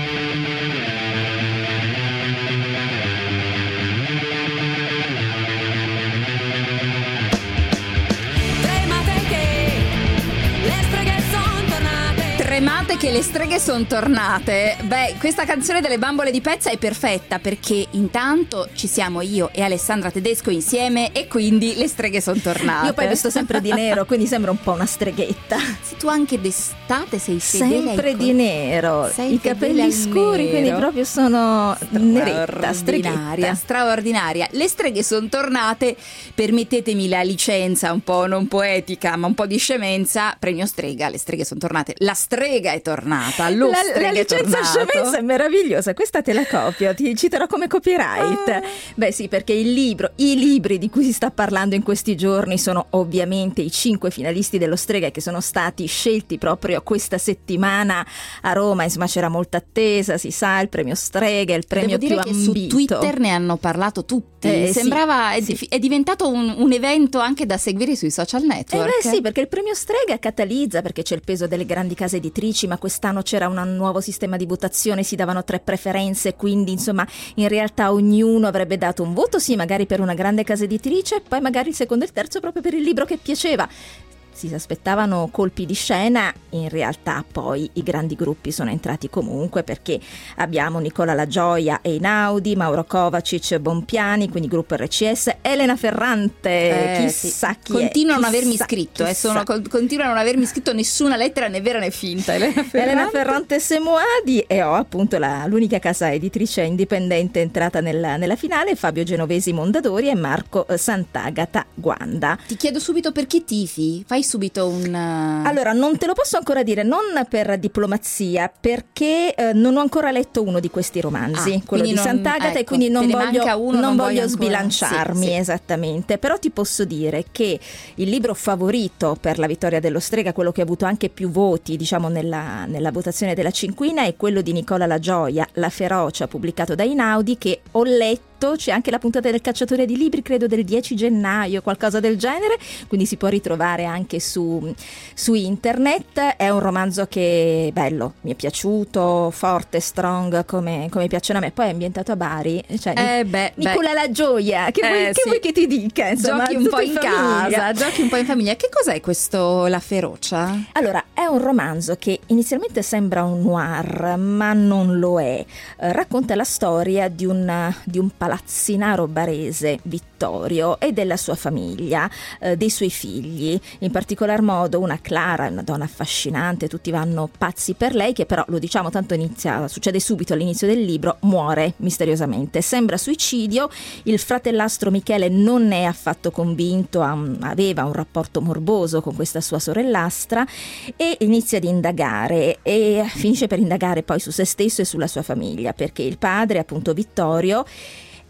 Tremate che le streghe sono tornate. Beh, questa canzone delle Bambole di Pezza è perfetta perché intanto ci siamo io e Alessandra Tedesco insieme e quindi le streghe sono tornate. Io poi vesto sempre di nero, quindi sembra un po' una streghetta. Se tu anche d'estate sei fedele sempre di nero, i capelli scuri, quindi proprio sono neretta, streghetta. Straordinaria. Le streghe sono tornate, permettetemi la licenza un po' non poetica, ma un po' di scemenza. Premio Strega, le streghe sono tornate. La strega è tornata, la licenza scemenza è meravigliosa, questa te la copio, ti citerò come copyright. Beh sì, perché i libri di cui si sta parlando in questi giorni sono ovviamente i 5 finalisti dello Strega che sono stati scelti proprio questa settimana a Roma. Insomma, c'era molta attesa, si sa, il premio Strega, il premio più ambito. Su Twitter ne hanno parlato tutti, sembrava è diventato un evento anche da seguire sui social network. Sì, perché il premio Strega catalizza, perché c'è il peso delle grandi case editrici, ma quest'anno c'era un nuovo sistema di votazione, si davano 3 preferenze, quindi insomma in realtà ognuno avrebbe dato un voto, sì, magari per una grande casa editrice, poi magari il secondo e il terzo proprio per il libro che piaceva. Si aspettavano colpi di scena, in realtà poi i grandi gruppi sono entrati comunque, perché abbiamo Nicola La Gioia e Einaudi, Mauro Kovacic, Bompiani, quindi gruppo RCS, Elena Ferrante, chissà chi continuano è. a non avermi scritto, continuano a non avermi scritto nessuna lettera né vera né finta. Elena Ferrante Semoadi, e ho appunto l'unica casa editrice indipendente entrata nella finale, Fabio Genovesi Mondadori e Marco Sant'Agata Guanda. Ti chiedo subito per chi tifi? Fai subito Allora, non te lo posso ancora dire, non per diplomazia, perché non ho ancora letto uno di questi romanzi, quello di Sant'Agata, e quindi non voglio sbilanciarmi, sì. Esattamente, però ti posso dire che il libro favorito per la vittoria dello Strega, quello che ha avuto anche più voti, diciamo, nella votazione della cinquina, è quello di Nicola La Gioia, La ferocia, pubblicato da Einaudi, che ho letto. C'è anche la puntata del Cacciatore di Libri, credo del 10 gennaio, qualcosa del genere, quindi si può ritrovare anche su internet. È un romanzo che è bello, mi è piaciuto, forte, strong, come piacciono a me. Poi è ambientato a Bari, cioè Nicola La Gioia, che vuoi che ti dica? Insomma, giochi un po' in casa, giochi un po' in famiglia. Che cos'è questo La ferocia? Allora, è un romanzo che inizialmente sembra un noir, ma non lo è. Racconta la storia di un palazzinaro barese, Vittorio, e della sua famiglia, dei suoi figli, in particolar modo una Clara, una donna affascinante, tutti vanno pazzi per lei, che però, lo diciamo, tanto succede subito all'inizio del libro, muore misteriosamente, sembra suicidio. Il fratellastro Michele non è affatto convinto, aveva un rapporto morboso con questa sua sorellastra e inizia ad indagare, e finisce per indagare poi su se stesso e sulla sua famiglia, perché il padre, appunto Vittorio,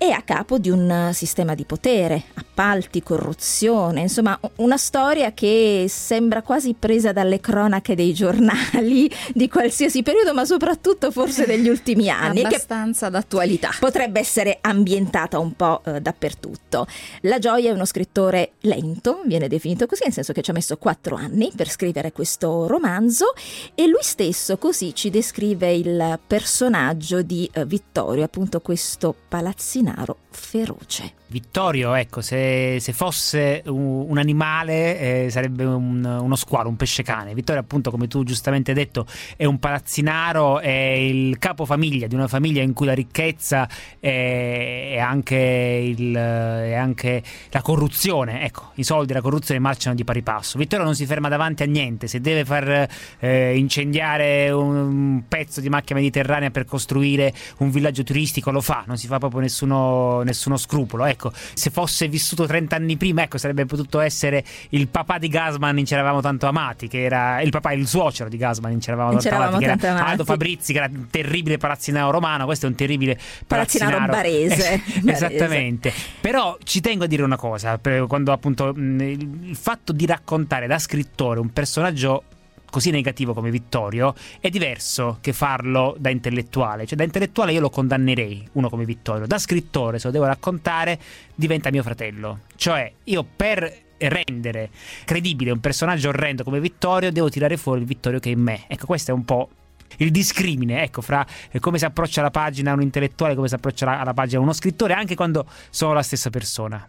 è a capo di un sistema di potere, appalti, corruzione, insomma una storia che sembra quasi presa dalle cronache dei giornali di qualsiasi periodo, ma soprattutto forse degli ultimi anni, abbastanza d'attualità. Potrebbe essere ambientata un po' dappertutto. La Gioia è uno scrittore lento, viene definito così, nel senso che ci ha messo 4 anni per scrivere questo romanzo, e lui stesso così ci descrive il personaggio di Vittorio, appunto questo palazzinaro feroce. Vittorio, ecco, se fosse un animale sarebbe uno squalo, un pesce cane. Vittorio, appunto, come tu giustamente hai detto, è un palazzinaro, è il capofamiglia di una famiglia in cui la ricchezza è anche la corruzione, ecco, i soldi e la corruzione marciano di pari passo. Vittorio non si ferma davanti a niente, se deve far incendiare un pezzo di macchia mediterranea per costruire un villaggio turistico lo fa, non si fa proprio nessuno scrupolo, ecco. Se fosse vissuto 30 anni prima, ecco, sarebbe potuto essere il papà di Gassman in C'eravamo tanto amati, che era il papà, il suocero di Gassman in C'eravamo tanto amati, che era Aldo Fabrizi, che era un terribile palazzinaro romano. Questo è un terribile palazzinaro barese. Esattamente. Però ci tengo a dire una cosa, quando appunto il fatto di raccontare da scrittore un personaggio così negativo come Vittorio è diverso che farlo da intellettuale. Cioè, da intellettuale io lo condannerei, uno come Vittorio. Da scrittore, se lo devo raccontare, diventa mio fratello. Cioè, io per rendere credibile un personaggio orrendo come Vittorio devo tirare fuori il Vittorio che è in me. Ecco, questo è un po' il discrimine, ecco, fra come si approccia alla pagina un intellettuale e come si approccia alla pagina uno scrittore, anche quando sono la stessa persona.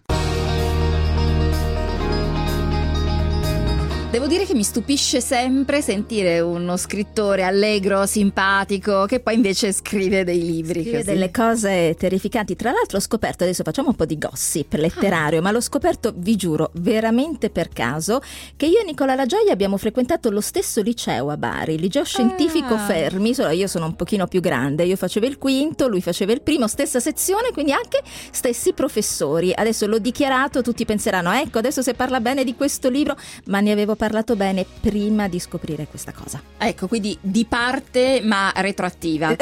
Devo dire che mi stupisce sempre sentire uno scrittore allegro, simpatico, che poi invece scrive dei libri. Scrive delle cose terrificanti. Tra l'altro ho scoperto, adesso facciamo un po' di gossip letterario, ma l'ho scoperto, vi giuro, veramente per caso, che io e Nicola La Gioia abbiamo frequentato lo stesso liceo a Bari, il liceo scientifico Fermi, solo io sono un pochino più grande, io facevo il quinto, lui faceva il primo, stessa sezione, quindi anche stessi professori. Adesso l'ho dichiarato, tutti penseranno, ecco, adesso se parla bene di questo libro, ma ne avevo parlato bene prima di scoprire questa cosa. Ecco, quindi di parte ma retroattiva.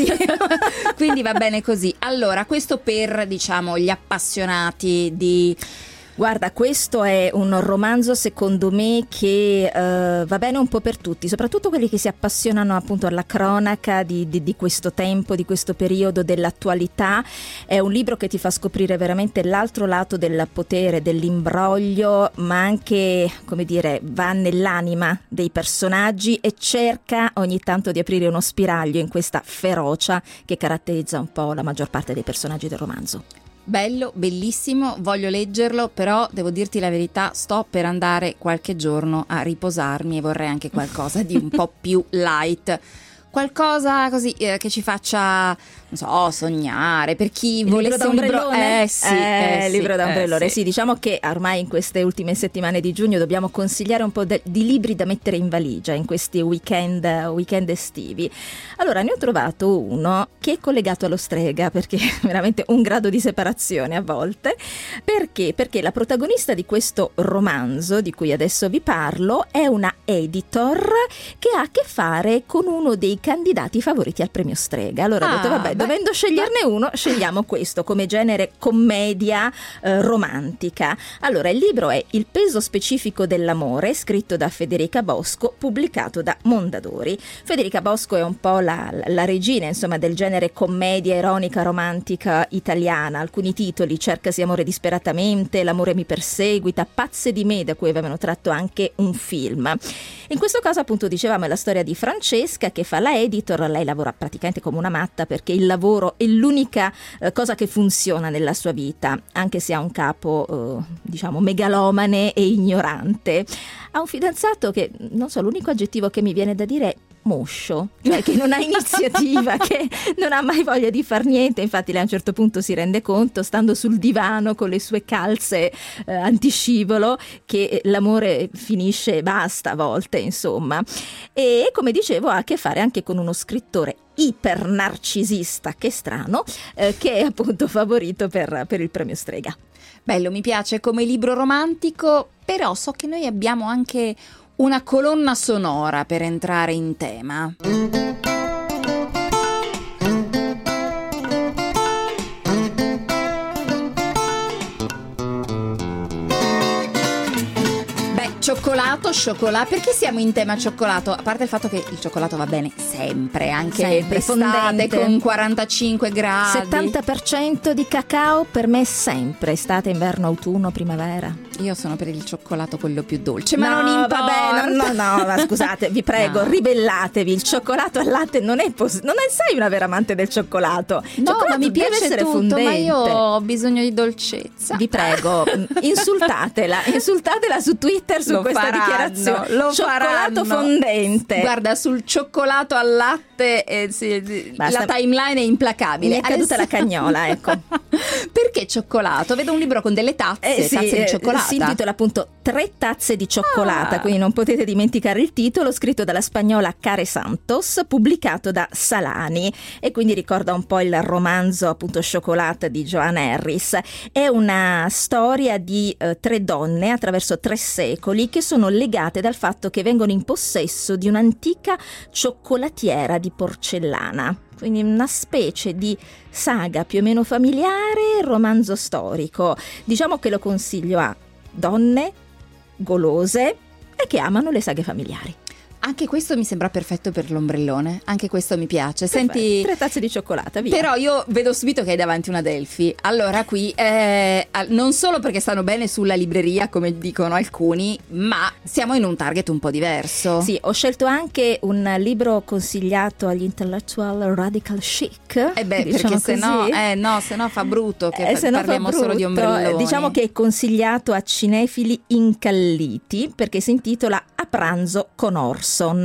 Quindi va bene così. Allora, questo per, diciamo, gli appassionati di... Guarda, questo è un romanzo secondo me che va bene un po' per tutti, soprattutto quelli che si appassionano appunto alla cronaca di questo tempo, di questo periodo, dell'attualità. È un libro che ti fa scoprire veramente l'altro lato del potere, dell'imbroglio, ma anche, come dire, va nell'anima dei personaggi e cerca ogni tanto di aprire uno spiraglio in questa ferocia che caratterizza un po' la maggior parte dei personaggi del romanzo. Bello, bellissimo, voglio leggerlo, però devo dirti la verità, sto per andare qualche giorno a riposarmi e vorrei anche qualcosa di un po' più light. Qualcosa così che ci faccia, non so, sognare, per chi volesse un libro. Libro d'ombrellone. Sì, diciamo che ormai in queste ultime settimane di giugno dobbiamo consigliare un po' di libri da mettere in valigia in questi weekend estivi. Allora, ne ho trovato uno che è collegato allo Strega, perché è veramente un grado di separazione a volte. Perché? Perché la protagonista di questo romanzo di cui adesso vi parlo è una editor che ha a che fare con uno dei candidati favoriti al premio Strega. Allora ho detto vabbè, dovendo sceglierne uno, scegliamo questo come genere commedia romantica. Allora il libro è Il peso specifico dell'amore, scritto da Federica Bosco, pubblicato da Mondadori. Federica Bosco è un po' la regina, insomma, del genere commedia ironica romantica italiana. Alcuni titoli: Cercasi amore disperatamente, L'amore mi perseguita, Pazze di me, da cui avevano tratto anche un film. In questo caso, appunto, dicevamo, è la storia di Francesca che fa la editor. Lei lavora praticamente come una matta perché il lavoro è l'unica cosa che funziona nella sua vita, anche se ha un capo diciamo megalomane e ignorante. Ha un fidanzato che, non so, l'unico aggettivo che mi viene da dire è moscio, cioè che non ha iniziativa, che non ha mai voglia di far niente. Infatti lei a un certo punto si rende conto, stando sul divano con le sue calze antiscivolo, che l'amore finisce e basta a volte, insomma. E come dicevo ha a che fare anche con uno scrittore iper narcisista, che strano, che è appunto favorito per il premio Strega. Bello, mi piace come libro romantico, però so che noi abbiamo anche una colonna sonora per entrare in tema. Cioccolato, perché siamo in tema cioccolato? A parte il fatto che il cioccolato va bene sempre, anche d'estate con 45 gradi. 70% di cacao per me sempre, estate, inverno, autunno, primavera. Io sono per il cioccolato quello più dolce, ma non importa. Vabbè, no, ma scusate, vi prego, ribellatevi, il cioccolato al latte non sei una vera amante del cioccolato. No, ma mi piace essere tutto, fondente. Ma io ho bisogno di dolcezza. Vi prego, insultatela su Twitter su questa dichiarazione. Cioccolato fondente. Guarda, sul cioccolato al latte la timeline è implacabile. Mi è caduta la cagnola, ecco. Perché cioccolato? Vedo un libro con delle tazze di cioccolata. Si intitola appunto 3 tazze di cioccolata, quindi non potete dimenticare il titolo, scritto dalla spagnola Care Santos, pubblicato da Salani, e quindi ricorda un po' il romanzo appunto Scioccolata di Joanna Harris. È una storia di 3 donne attraverso 3 secoli che sono legate dal fatto che vengono in possesso di un'antica cioccolatiera di porcellana. Quindi una specie di saga più o meno familiare, romanzo storico. Diciamo che lo consiglio a donne golose e che amano le saghe familiari. Anche questo mi sembra perfetto per l'ombrellone, anche questo mi piace. Senti, 3 tazze di cioccolata, via. Però io vedo subito che hai davanti una Adelphi. Allora qui non solo perché stanno bene sulla libreria, come dicono alcuni, ma siamo in un target un po' diverso. Sì, ho scelto anche un libro consigliato agli intellectual radical chic. Perché se no fa brutto che parliamo solo di ombrelloni. Diciamo che è consigliato a cinefili incalliti perché si intitola A pranzo con Orson.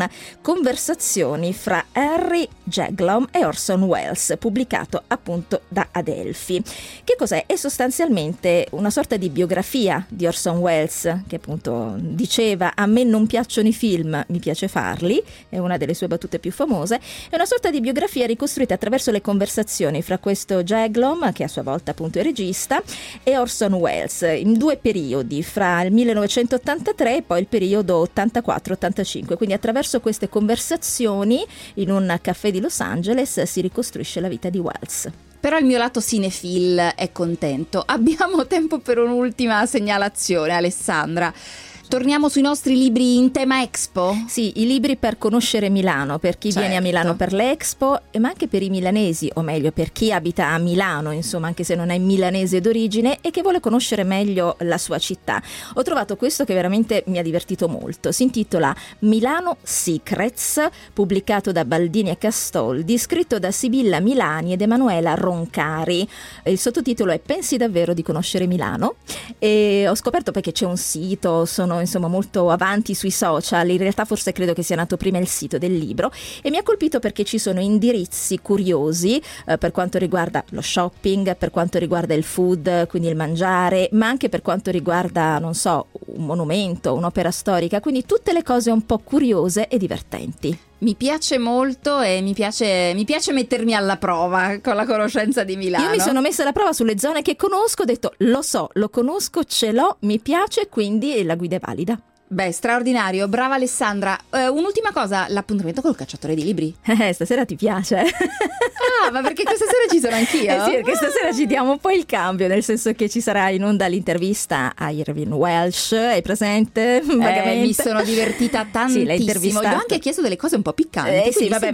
Conversazioni fra Henry Jaglom e Orson Welles, pubblicato appunto da Adelphi. Che cos'è? È sostanzialmente una sorta di biografia di Orson Welles, che appunto diceva: a me non piacciono i film, mi piace farli, è una delle sue battute più famose. È una sorta di biografia ricostruita attraverso le conversazioni fra questo Jaglom, che a sua volta appunto è regista, e Orson Welles, in 2 periodi, fra il 1983 e poi il periodo 84-85. Quindi attraverso queste conversazioni in un caffè di Los Angeles si ricostruisce la vita di Welles. Però il mio lato cinefil è contento. Abbiamo tempo per un'ultima segnalazione, Alessandra. Torniamo sui nostri libri in tema Expo? Sì, i libri per conoscere Milano, per chi viene a Milano per l'Expo, ma anche per i milanesi, o meglio per chi abita a Milano, insomma, anche se non è milanese d'origine e che vuole conoscere meglio la sua città. Ho trovato questo che veramente mi ha divertito molto. Si intitola Milano Secrets, pubblicato da Baldini e Castoldi, scritto da Sibilla Milani ed Emanuela Roncari. Il sottotitolo è Pensi davvero di conoscere Milano? E ho scoperto perché c'è un sito, sono insomma molto avanti sui social, in realtà forse credo che sia nato prima il sito del libro, e mi ha colpito perché ci sono indirizzi curiosi per quanto riguarda lo shopping, per quanto riguarda il food, quindi il mangiare, ma anche per quanto riguarda, non so, un monumento, un'opera storica, quindi tutte le cose un po' curiose e divertenti. Mi piace molto e mi piace mettermi alla prova con la conoscenza di Milano. Io mi sono messa alla prova sulle zone che conosco, ho detto lo so, lo conosco, ce l'ho, mi piace, quindi la guida è valida. Beh, straordinario, brava Alessandra. Un'ultima cosa, l'appuntamento col cacciatore di libri. Stasera ti piace? Ah, ma perché questa sera ci sono anch'io? Sì, perché stasera ci diamo un po' il cambio, nel senso che ci sarà in onda l'intervista a Irvine Welsh, hai presente? Mi sono divertita tantissimo. Gli ho anche chiesto delle cose un po' piccanti, sì, vabbè,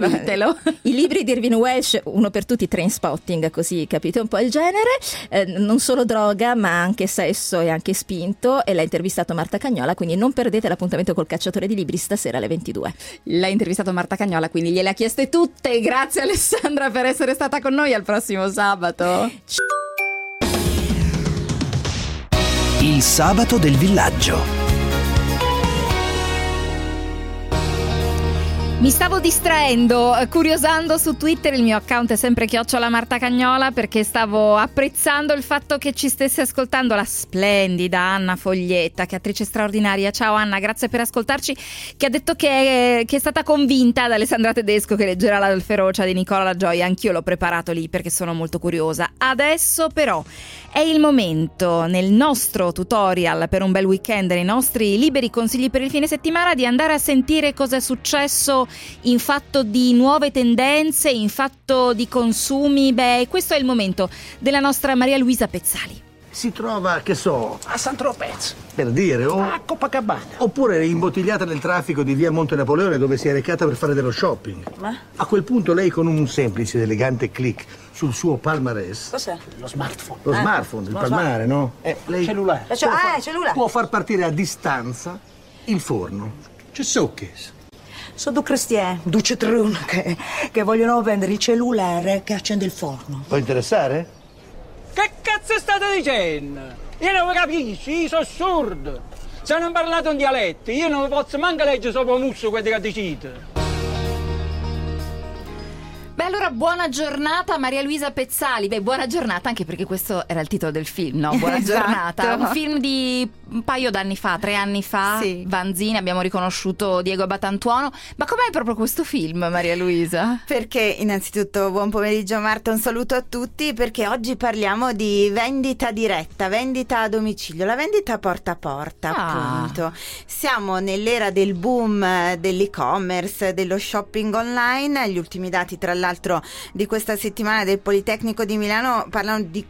i libri di Irvine Welsh, uno per tutti, Trainspotting, così capite un po' il genere, non solo droga ma anche sesso e anche spinto, e l'ha intervistato Marta Cagnola, quindi non perdete l'appuntamento col cacciatore di libri stasera alle 22. L'ha intervistato Marta Cagnola, quindi gliele ha chieste tutte. Grazie Alessandra per essere stata con noi, al prossimo sabato. Il sabato del villaggio. Mi stavo distraendo, curiosando su Twitter, il mio account è sempre @MartaCagnola, perché stavo apprezzando il fatto che ci stesse ascoltando la splendida Anna Foglietta, che è attrice straordinaria. Ciao Anna, grazie per ascoltarci, che ha detto che è stata convinta da Alessandra Tedesco che leggerà La Ferocia di Nicola La Gioia. Anch'io l'ho preparato lì perché sono molto curiosa. Adesso però è il momento, nel nostro tutorial per un bel weekend, nei nostri liberi consigli per il fine settimana, di andare a sentire cosa è successo in fatto di nuove tendenze, in fatto di consumi. Beh, questo è il momento della nostra Maria Luisa Pezzali. Si trova, che so, a Saint-Tropez, per dire, a Copacabana. Oppure è imbottigliata nel traffico di via Monte Napoleone, dove si è recata per fare dello shopping. Ma? A quel punto lei, con un semplice ed elegante click sul suo palmarès... Cos'è? Lo smartphone. Lo smartphone, il palmare, no? Lei cellulare. Cellulare. Può far partire a distanza il forno. Ci so che. Sono due cristiani, due citroni che vogliono vendere il cellulare che accende il forno. Può interessare? Che cazzo state dicendo? Io non lo capisco, io sono sordo. Se non parlate un dialetto, io non posso manco leggere sopra musso quello che dicite. Beh, allora buona giornata Maria Luisa Pezzali. Beh, buona giornata anche perché questo era il titolo del film, no? Buona giornata. Un film di un paio d'anni fa, 3 anni fa, sì. Vanzini, abbiamo riconosciuto Diego Batantuono. Ma com'è proprio questo film, Maria Luisa? Perché innanzitutto buon pomeriggio Marta, un saluto a tutti, perché oggi parliamo di vendita diretta, vendita a domicilio, la vendita porta a porta, appunto. Siamo nell'era del boom dell'e-commerce, dello shopping online. Gli ultimi dati tra l'altro di questa settimana del Politecnico di Milano parlano di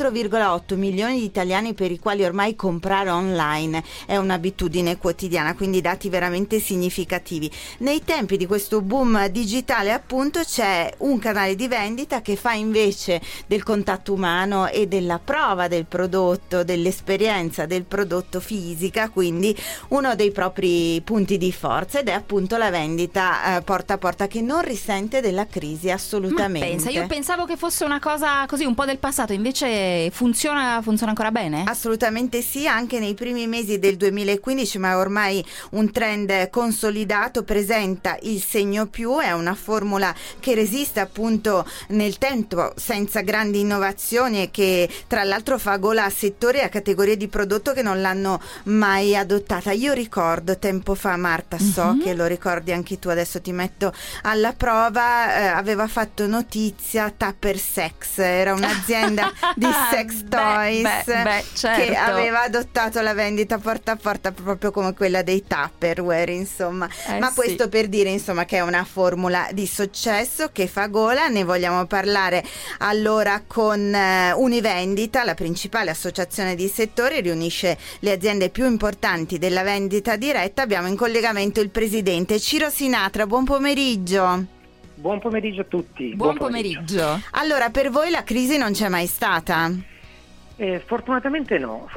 4,8 milioni di italiani per i quali ormai comprare online è un'abitudine quotidiana, quindi dati veramente significativi. Nei tempi di questo boom digitale appunto c'è un canale di vendita che fa invece del contatto umano e della prova del prodotto, dell'esperienza del prodotto fisica, quindi uno dei propri punti di forza, ed è appunto la vendita porta a porta, che non risente della crisi assolutamente. Ma pensa, io pensavo che fosse una cosa così un po' del passato, invece funziona ancora bene? Assolutamente sì, anche nei primi mesi del 2015, ma è ormai un trend consolidato, presenta il segno più, è una formula che resiste appunto nel tempo senza grandi innovazioni e che tra l'altro fa gola a settori e a categorie di prodotto che non l'hanno mai adottata. Io ricordo tempo fa, Marta, so che lo ricordi anche tu, adesso ti metto alla prova, aveva fatto notizia Tupper Sex, era un'azienda di sex toys certo. che aveva adottato la vendita porta a porta proprio come quella dei Tupperware, insomma. Ma questo per dire insomma che è una formula di successo che fa gola. Ne vogliamo parlare allora con Univendita, la principale associazione di settore, riunisce le aziende più importanti della vendita diretta. Abbiamo in collegamento il presidente Ciro Sinatra. Buon pomeriggio. Buon pomeriggio a tutti. Buon pomeriggio. Allora, per voi la crisi non c'è mai stata? Fortunatamente no,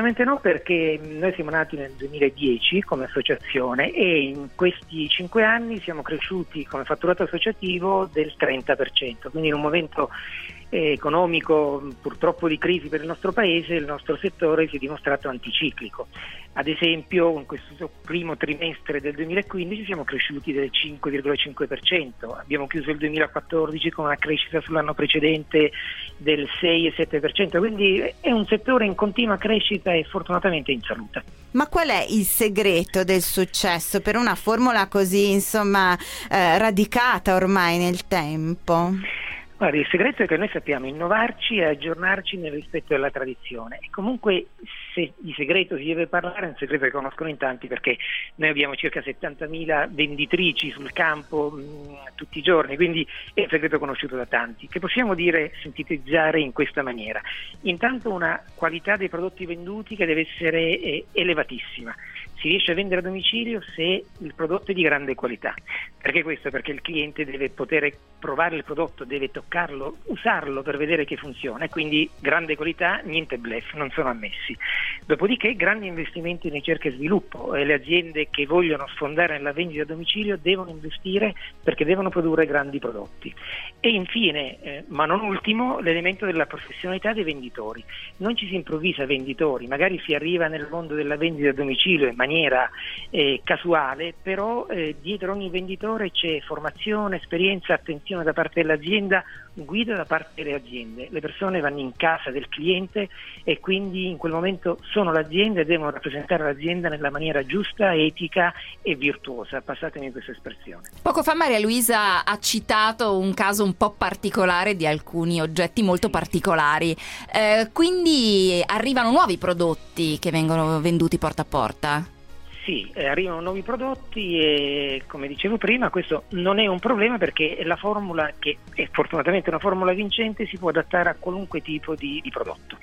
perché noi siamo nati nel 2010 come associazione e in questi 5 anni siamo cresciuti come fatturato associativo del 30%, quindi in un momento economico purtroppo di crisi per il nostro paese, il nostro settore si è dimostrato anticiclico. Ad esempio in questo primo trimestre del 2015 siamo cresciuti del 5,5%, abbiamo chiuso il 2014 con una crescita sull'anno precedente del 6,7%, quindi è un settore in continua crescita e fortunatamente in salute. Ma qual è il segreto del successo per una formula così insomma radicata ormai nel tempo? Guarda, il segreto è che noi sappiamo innovarci e aggiornarci nel rispetto della tradizione, e comunque se di segreto si deve parlare è un segreto che conoscono in tanti, perché noi abbiamo circa 70.000 venditrici sul campo tutti i giorni, quindi è un segreto conosciuto da tanti, che possiamo dire, sintetizzare in questa maniera. Intanto una qualità dei prodotti venduti che deve essere elevatissima. Si riesce a vendere a domicilio se il prodotto è di grande qualità. Perché questo? Perché il cliente deve poter provare il prodotto, deve toccarlo, usarlo per vedere che funziona, e quindi grande qualità, niente bluff, non sono ammessi. Dopodiché grandi investimenti in ricerca e sviluppo, e le aziende che vogliono sfondare nella vendita a domicilio devono investire perché devono produrre grandi prodotti. E infine, ma non ultimo, l'elemento della professionalità dei venditori. Non ci si improvvisa venditori, magari si arriva nel mondo della vendita a domicilio in maniera casuale, però dietro ogni venditore c'è formazione, esperienza, attenzione da parte dell'azienda, guida da parte delle aziende. Le persone vanno in casa del cliente e quindi in quel momento sono l'azienda e devono rappresentare l'azienda nella maniera giusta, etica e virtuosa, passatemi questa espressione. Poco fa Maria Luisa ha citato un caso un po' particolare di alcuni oggetti molto particolari, quindi arrivano nuovi prodotti che vengono venduti porta a porta? Sì, arrivano nuovi prodotti e, come dicevo prima, questo non è un problema, perché la formula, che è fortunatamente una formula vincente, si può adattare a qualunque tipo di prodotto.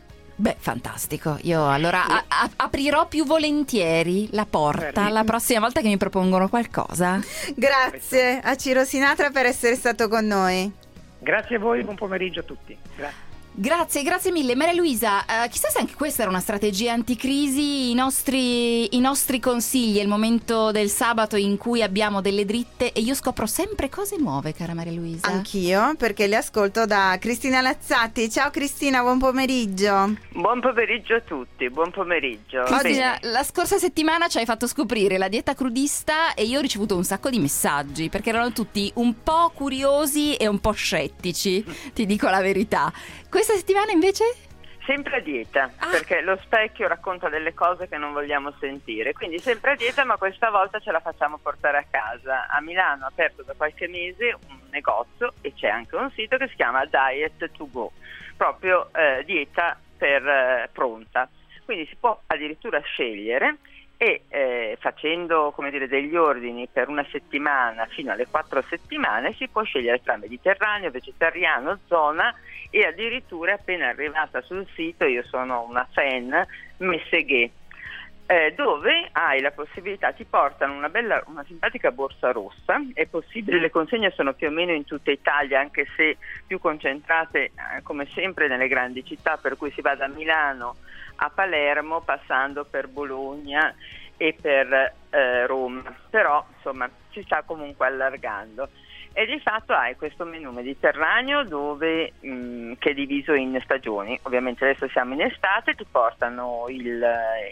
Beh, fantastico. Io allora aprirò più volentieri la porta la prossima volta che mi propongono qualcosa. Grazie a Ciro Sinatra per essere stato con noi. Grazie a voi, buon pomeriggio a tutti. Grazie mille. Maria Luisa, chissà se anche questa era una strategia anticrisi, i nostri consigli, è il momento del sabato in cui abbiamo delle dritte e io scopro sempre cose nuove, cara Maria Luisa. Anch'io, perché le ascolto da Cristina Lazzati. Ciao Cristina, buon pomeriggio. Buon pomeriggio a tutti, buon pomeriggio. Cristina, la scorsa settimana ci hai fatto scoprire la dieta crudista e io ho ricevuto un sacco di messaggi, perché erano tutti un po' curiosi e un po' scettici, ti dico la verità. Questa settimana invece? Sempre a dieta, perché lo specchio racconta delle cose che non vogliamo sentire, quindi sempre a dieta, ma questa volta ce la facciamo portare a casa. A Milano ha aperto da qualche mese un negozio e c'è anche un sito che si chiama Diet to Go, proprio dieta per pronta, quindi si può addirittura scegliere e facendo, come dire, degli ordini per una settimana fino alle 4 settimane si può scegliere tra mediterraneo, vegetariano, zona, e addirittura appena arrivata sul sito, io sono una fan, Messeghe, dove hai la possibilità, ti portano una simpatica borsa rossa, è possibile, le consegne sono più o meno in tutta Italia, anche se più concentrate come sempre nelle grandi città, per cui si va da Milano a Palermo passando per Bologna e per Roma, però insomma si sta comunque allargando. E di fatto hai questo menù mediterraneo dove che è diviso in stagioni. Ovviamente adesso siamo in estate, ti portano il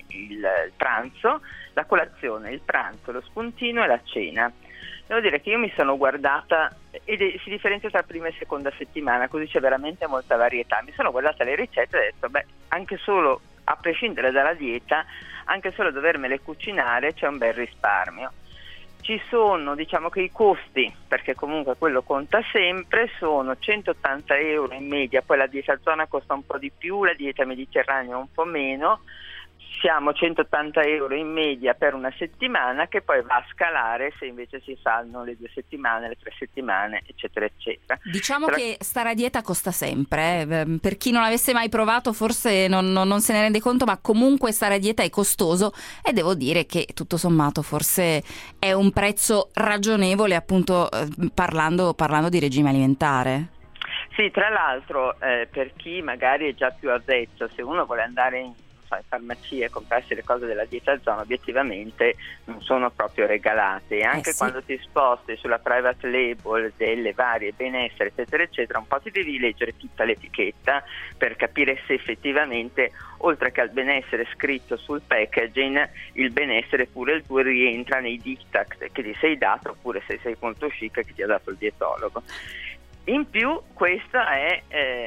pranzo, la colazione, il pranzo, lo spuntino e la cena. Devo dire che io mi sono guardata, si differenzia tra prima e seconda settimana, così c'è veramente molta varietà. Mi sono guardata le ricette e ho detto, beh, anche solo, a prescindere dalla dieta, anche solo dovermele cucinare c'è un bel risparmio. Ci sono, diciamo che i costi, perché comunque quello conta sempre, sono 180 euro in media, poi la dieta zona costa un po' di più, la dieta mediterranea un po' meno, siamo 180 euro in media per una settimana, che poi va a scalare se invece si fanno le 2 settimane, le 3 settimane, eccetera, eccetera. Diciamo che stare a dieta costa sempre, per chi non avesse mai provato forse non se ne rende conto, ma comunque stare a dieta è costoso e devo dire che tutto sommato forse è un prezzo ragionevole, appunto parlando di regime alimentare. Sì, tra l'altro per chi magari è già più avvezzo, se uno vuole andare in farmacie e comprarsi le cose della dieta zona, obiettivamente non sono proprio regalate, anche quando ti sposti sulla private label delle varie benessere eccetera eccetera, un po' ti devi leggere tutta l'etichetta per capire se effettivamente oltre che al benessere scritto sul packaging, il benessere pure il tuo rientra nei diktat che ti sei dato, oppure se sei molto chic che ti ha dato il dietologo. In più questa è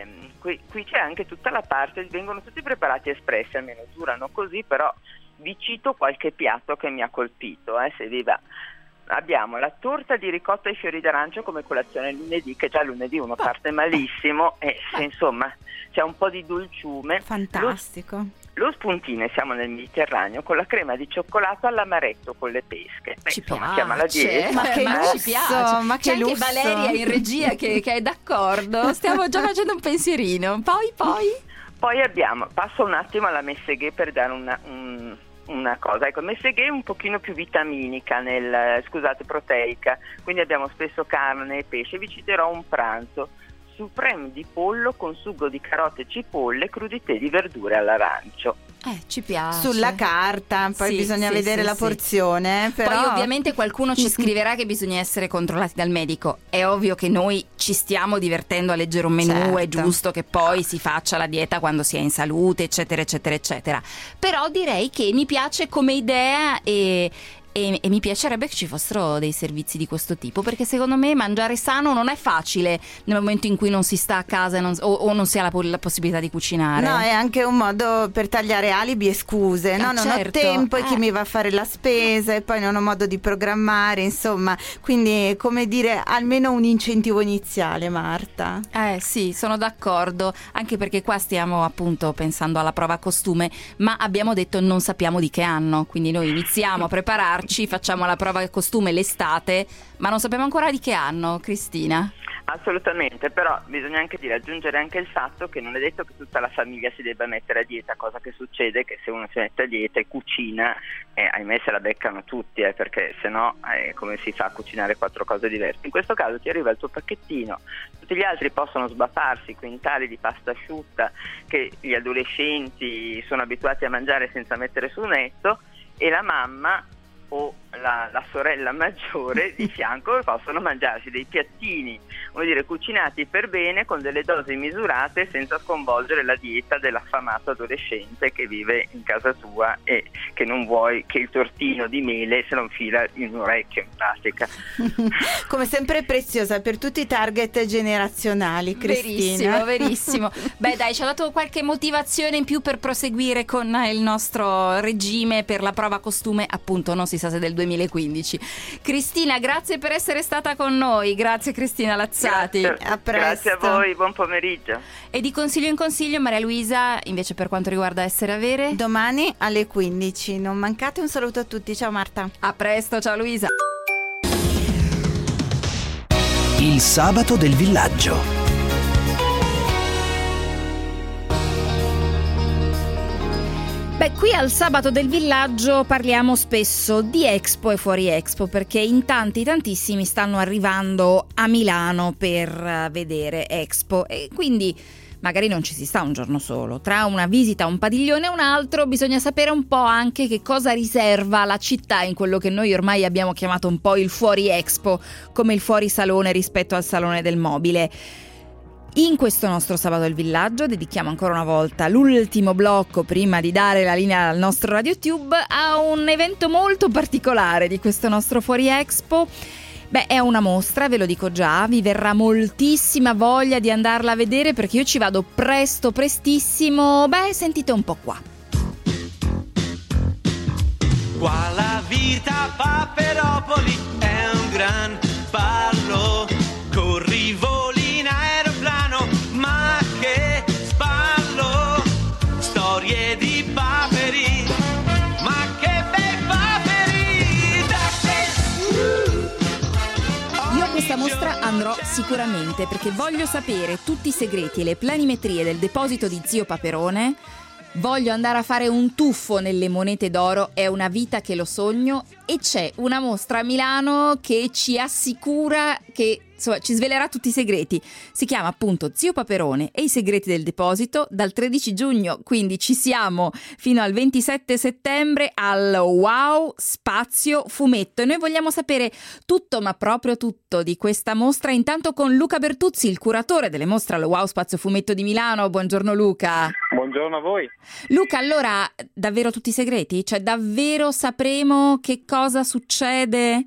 qui c'è anche tutta la parte, vengono tutti preparati espressi, almeno durano così, però vi cito qualche piatto che mi ha colpito, se vi va. Abbiamo la torta di ricotta ai fiori d'arancio come colazione lunedì, che già lunedì uno parte malissimo e se insomma c'è un po' di dolciume. Fantastico. Lo spuntino, siamo nel Mediterraneo, con la crema di cioccolato all'amaretto con le pesche. Beh, ci insomma, chiama la dieta. Ma che lusso, ci piace. Ma c'è anche Valeria in regia che è d'accordo. Stiamo già facendo un pensierino. Poi abbiamo, passo un attimo alla Messeghe per dare una cosa. Ecco, Messeghe è un pochino più vitaminica proteica, quindi abbiamo spesso carne e pesce. Vi citerò un pranzo: supreme di pollo con sugo di carote e cipolle, crudité di verdure all'arancio. Ci piace. Sulla carta, poi bisogna vedere la porzione. Però... Poi ovviamente qualcuno ci scriverà che bisogna essere controllati dal medico. È ovvio che noi ci stiamo divertendo a leggere un menù, è giusto che poi si faccia la dieta quando si è in salute, eccetera, eccetera, eccetera. Però direi che mi piace come idea e mi piacerebbe che ci fossero dei servizi di questo tipo, perché secondo me mangiare sano non è facile nel momento in cui non si sta a casa o non si ha la possibilità di cucinare. No, è anche un modo per tagliare alibi e scuse. No, non ho tempo e chi mi va a fare la spesa e poi non ho modo di programmare, insomma. Quindi, come dire, almeno un incentivo iniziale, Marta. Sì, sono d'accordo, anche perché qua stiamo appunto pensando alla prova costume, ma abbiamo detto non sappiamo di che anno, quindi noi iniziamo a prepararci, facciamo la prova costume l'estate, ma non sappiamo ancora di che anno, Cristina. Assolutamente, però bisogna anche aggiungere anche il fatto che non è detto che tutta la famiglia si debba mettere a dieta, cosa che succede che se uno si mette a dieta e cucina, ahimè se la beccano tutti, perché sennò come si fa a cucinare 4 cose diverse? In questo caso ti arriva il tuo pacchettino, tutti gli altri possono sbapparsi quintali di pasta asciutta che gli adolescenti sono abituati a mangiare senza mettere sul netto, e la mamma o la sorella maggiore di fianco possono mangiarsi dei piattini, cucinati per bene con delle dosi misurate senza sconvolgere la dieta dell'affamato adolescente che vive in casa tua e che non vuoi che il tortino di mele se lo infila in un orecchio in pratica. Come sempre preziosa per tutti i target generazionali, Cristina. Verissimo. Beh dai, ci ha dato qualche motivazione in più per proseguire con il nostro regime per la prova costume, appunto non si sa se del 2015. Cristina, grazie per essere stata con noi. Grazie Cristina Lazzati. Grazie. A presto. Grazie a voi, buon pomeriggio. E di consiglio in consiglio, Maria Luisa, invece per quanto riguarda Essere Avere, domani alle 15. Non mancate, un saluto a tutti. Ciao Marta. A presto, ciao Luisa. Il sabato del villaggio. Beh, qui al Sabato del Villaggio parliamo spesso di Expo e fuori Expo, perché in tantissimi stanno arrivando a Milano per vedere Expo, e quindi magari non ci si sta un giorno solo. Tra una visita a un padiglione e un altro bisogna sapere un po' anche che cosa riserva la città in quello che noi ormai abbiamo chiamato un po' il fuori Expo, come il fuori salone rispetto al salone del mobile. In questo nostro Sabato del Villaggio dedichiamo ancora una volta l'ultimo blocco prima di dare la linea al nostro RadioTube a un evento molto particolare di questo nostro Fuori Expo. Beh, è una mostra, ve lo dico già, vi verrà moltissima voglia di andarla a vedere perché io ci vado prestissimo. Beh, sentite un po' qua. Qua la vita Paperopoli è un gran ballo, corri voli in aeroplano, ma che sballo, storie di paperi, ma che bei paperi, Io a questa mostra andrò sicuramente perché voglio sapere tutti i segreti e le planimetrie del deposito di Zio Paperone. Voglio andare a fare un tuffo nelle monete d'oro, è una vita che lo sogno, e c'è una mostra a Milano che ci assicura che ci svelerà tutti i segreti. Si chiama appunto Zio Paperone e i segreti del deposito, dal 13 giugno, quindi ci siamo fino al 27 settembre al Wow Spazio Fumetto, e noi vogliamo sapere tutto, ma proprio tutto di questa mostra, intanto con Luca Bertuzzi, il curatore delle mostre al Wow Spazio Fumetto di Milano. Buongiorno Luca. Buongiorno a voi. Luca, allora, davvero tutti i segreti? Cioè davvero sapremo che cosa succede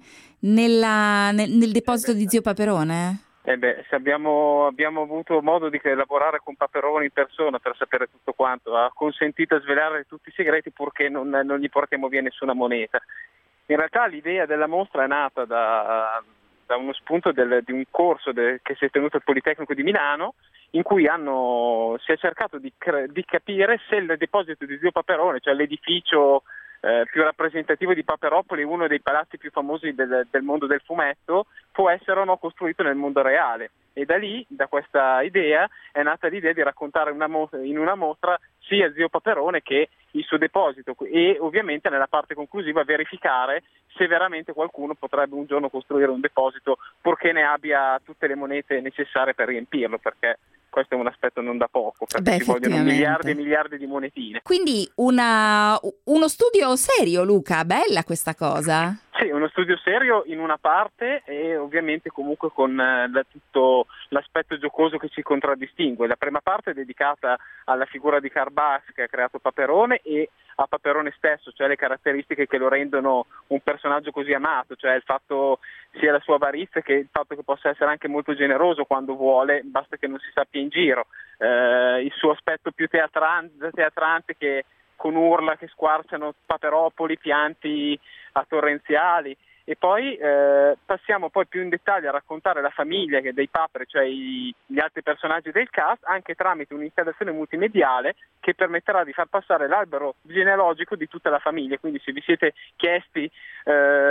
nel deposito di Zio Paperone? Se abbiamo avuto modo di lavorare con Paperone in persona per sapere tutto quanto, ha consentito di svelare tutti i segreti purché non gli portiamo via nessuna moneta. In realtà l'idea della mostra è nata da uno spunto di un corso che si è tenuto al Politecnico di Milano, in cui si è cercato di capire se il deposito di Zio Paperone, cioè l'edificio più rappresentativo di Paperopoli, uno dei palazzi più famosi del mondo del fumetto, può essere o no costruito nel mondo reale. E da questa idea, è nata l'idea di raccontare in una mostra sia Zio Paperone che il suo deposito, e ovviamente nella parte conclusiva verificare se veramente qualcuno potrebbe un giorno costruire un deposito purché ne abbia tutte le monete necessarie per riempirlo, perché questo è un aspetto non da poco, perché ci vogliono miliardi e miliardi di monetine. Quindi uno studio serio, Luca, bella questa cosa. Sì, uno studio serio in una parte, e ovviamente comunque con tutto l'aspetto giocoso che ci contraddistingue. La prima parte è dedicata alla figura di Karl Barks, che ha creato Paperone, e a Paperone stesso, cioè le caratteristiche che lo rendono un personaggio così amato, cioè il fatto sia la sua avarizia che il fatto che possa essere anche molto generoso quando vuole, basta che non si sappia in giro, il suo aspetto più teatrante che con urla che squarciano Paperopoli, pianti a torrenziali. E poi passiamo poi più in dettaglio a raccontare la famiglia dei Papere, cioè gli altri personaggi del cast, anche tramite un'installazione multimediale che permetterà di far passare l'albero genealogico di tutta la famiglia. Quindi se vi siete chiesti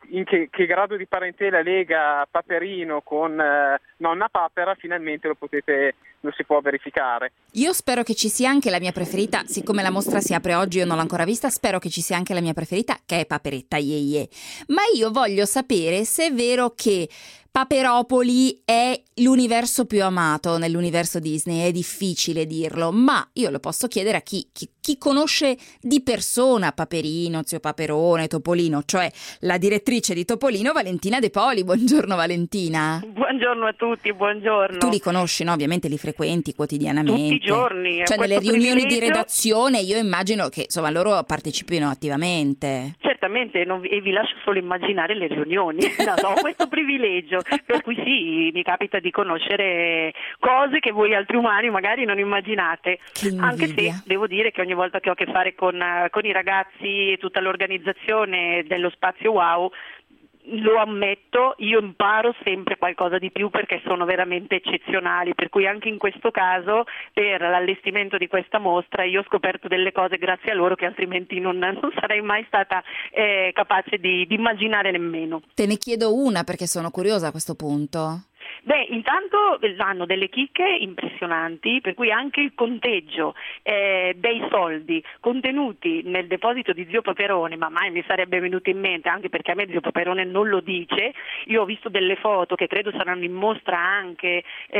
in che grado di parentela lega Paperino con nonna Papera, finalmente lo si può verificare. Io spero che ci sia anche la mia preferita, siccome la mostra si apre oggi, io non l'ho ancora vista, spero che ci sia anche la mia preferita, che è Paperetta Ye. Ma io voglio sapere se è vero che Paperopoli è l'universo più amato nell'universo Disney. È difficile dirlo, ma io lo posso chiedere a chi conosce di persona Paperino, Zio Paperone, Topolino, cioè la direttrice di Topolino, Valentina De Poli. Buongiorno Valentina. Buongiorno a tutti, buongiorno. Tu li conosci, no? Ovviamente li frequenti quotidianamente. Tutti i giorni. Cioè nelle riunioni di redazione io immagino che insomma loro partecipino attivamente. Certamente, e vi lascio solo immaginare le riunioni. No, ho questo privilegio, per cui sì, mi capita di conoscere cose che voi altri umani magari non immaginate. Anche se devo dire che ogni volta che ho a che fare con i ragazzi e tutta l'organizzazione dello Spazio Wow, lo ammetto, io imparo sempre qualcosa di più perché sono veramente eccezionali, per cui anche in questo caso per l'allestimento di questa mostra io ho scoperto delle cose grazie a loro che altrimenti non sarei mai stata capace di immaginare nemmeno. Te ne chiedo una perché sono curiosa a questo punto. Beh, intanto hanno delle chicche impressionanti, per cui anche il conteggio dei soldi contenuti nel deposito di Zio Paperone, ma mai mi sarebbe venuto in mente, anche perché a me Zio Paperone non lo dice. Io ho visto delle foto che credo saranno in mostra anche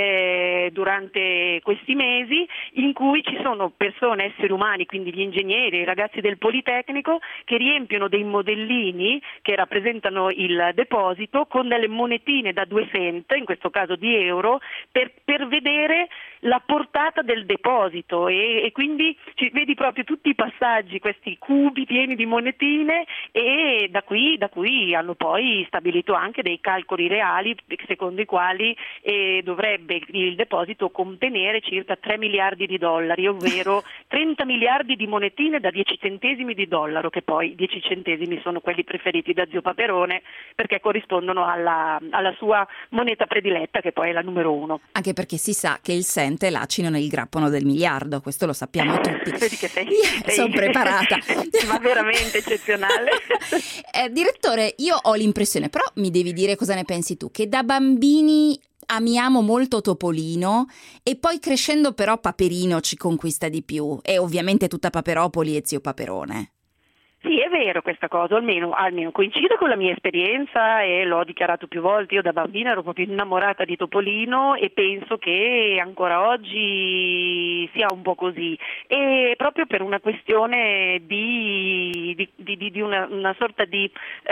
durante questi mesi, in cui ci sono persone, esseri umani, quindi gli ingegneri, i ragazzi del Politecnico, che riempiono dei modellini che rappresentano il deposito con delle monetine da 2 cent, in questo caso di euro, per vedere la portata del deposito e quindi vedi proprio tutti i passaggi, questi cubi pieni di monetine, e da qui hanno poi stabilito anche dei calcoli reali secondo i quali dovrebbe il deposito contenere circa 3 miliardi di dollari, ovvero 30 miliardi di monetine da 10 centesimi di dollaro, che poi 10 centesimi sono quelli preferiti da Zio Paperone perché corrispondono alla sua moneta prediletta, che poi è la numero 1. Anche perché si sa che il cent è l'acino nel grappolo del miliardo, questo lo sappiamo tutti. Vedi che sei sono preparata. Ma veramente eccezionale. Direttore, io ho l'impressione, però mi devi dire cosa ne pensi tu, che da bambini amiamo molto Topolino e poi crescendo però Paperino ci conquista di più, e ovviamente tutta Paperopoli e Zio Paperone. Sì, è vero questa cosa, almeno coincide con la mia esperienza e l'ho dichiarato più volte. Io da bambina ero proprio innamorata di Topolino e penso che ancora oggi sia un po' così, e proprio per una questione di una sorta di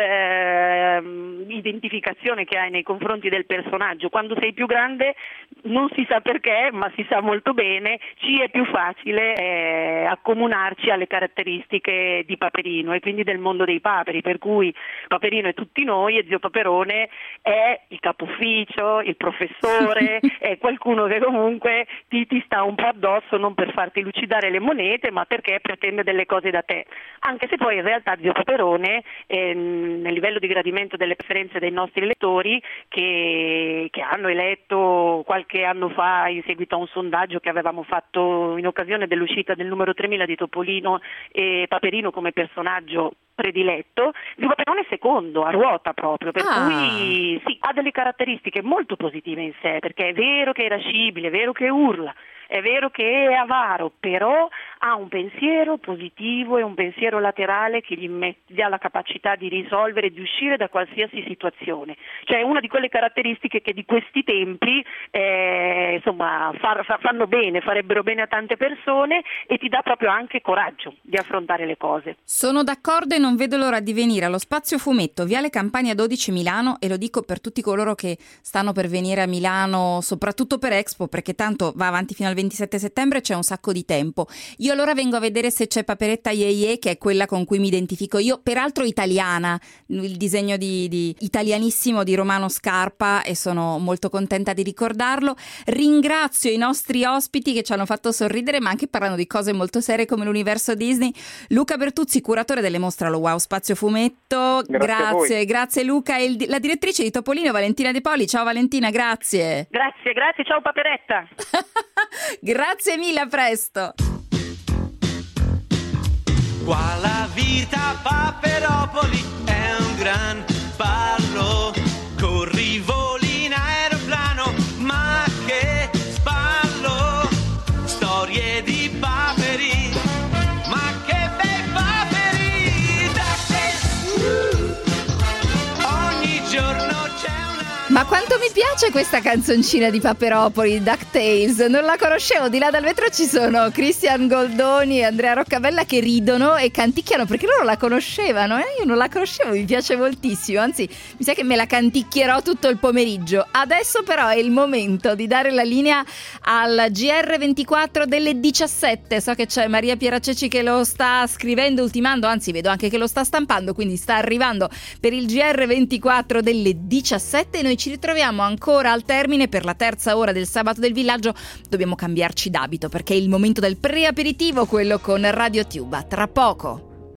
identificazione che hai nei confronti del personaggio. Quando sei più grande non si sa perché, ma si sa molto bene, ci è più facile accomunarci alle caratteristiche di Paperino e quindi del mondo dei paperi, per cui Paperino è tutti noi e Zio Paperone è il capo ufficio, il professore, è qualcuno che comunque ti sta un po' addosso, non per farti lucidare le monete, ma perché pretende delle cose da te, anche se poi in realtà Zio Paperone nel livello di gradimento delle preferenze dei nostri lettori che hanno eletto qualche anno fa in seguito a un sondaggio che avevamo fatto in occasione dell'uscita del numero 3000 di Topolino e Paperino come personaggio prediletto, Zio Paperone è secondo, a ruota proprio, per cui sì, ha delle caratteristiche molto positive in sé, perché è vero che è irascibile, è vero che urla, è vero che è avaro, però ha un pensiero positivo e un pensiero laterale che gli dà la capacità di risolvere, di uscire da qualsiasi situazione. Cioè è una di quelle caratteristiche che di questi tempi insomma fanno bene, farebbero bene a tante persone, e ti dà proprio anche coraggio di affrontare le cose. Sono d'accordo e non vedo l'ora di venire allo Spazio Fumetto, Viale Campania 12 Milano, e lo dico per tutti coloro che stanno per venire a Milano, soprattutto per Expo, perché tanto va avanti fino al 27 settembre, c'è un sacco di tempo. Io allora vengo a vedere se c'è Paperetta Ye, che è quella con cui mi identifico io, peraltro italiana, il disegno di italianissimo di Romano Scarpa, e sono molto contenta di ricordarlo. Ringrazio i nostri ospiti che ci hanno fatto sorridere, ma anche parlando di cose molto serie come l'universo Disney. Luca Bertuzzi, curatore delle mostre allo Wow Spazio Fumetto, grazie Luca, e la direttrice di Topolino Valentina De Poli. Ciao Valentina, grazie. Grazie, ciao Paperetta. Grazie mille, a presto. Qua la vita Paperopoli è un gran Ma quanto mi piace questa canzoncina di Paperopoli, DuckTales, non la conoscevo. Di là dal vetro ci sono Cristian Goldoni e Andrea Roccabella che ridono e canticchiano perché loro la conoscevano, io non la conoscevo, mi piace moltissimo, anzi mi sa che me la canticchierò tutto il pomeriggio. Adesso però è il momento di dare la linea al GR24 delle 17. So che c'è Maria Piera Ceci che lo sta scrivendo, ultimando, anzi vedo anche che lo sta stampando, quindi sta arrivando per il GR24 delle 17 e noi ci ritroviamo ancora al termine per la terza ora del Sabato del Villaggio. Dobbiamo cambiarci d'abito perché è il momento del preaperitivo, quello con Radio Tube. Tra poco.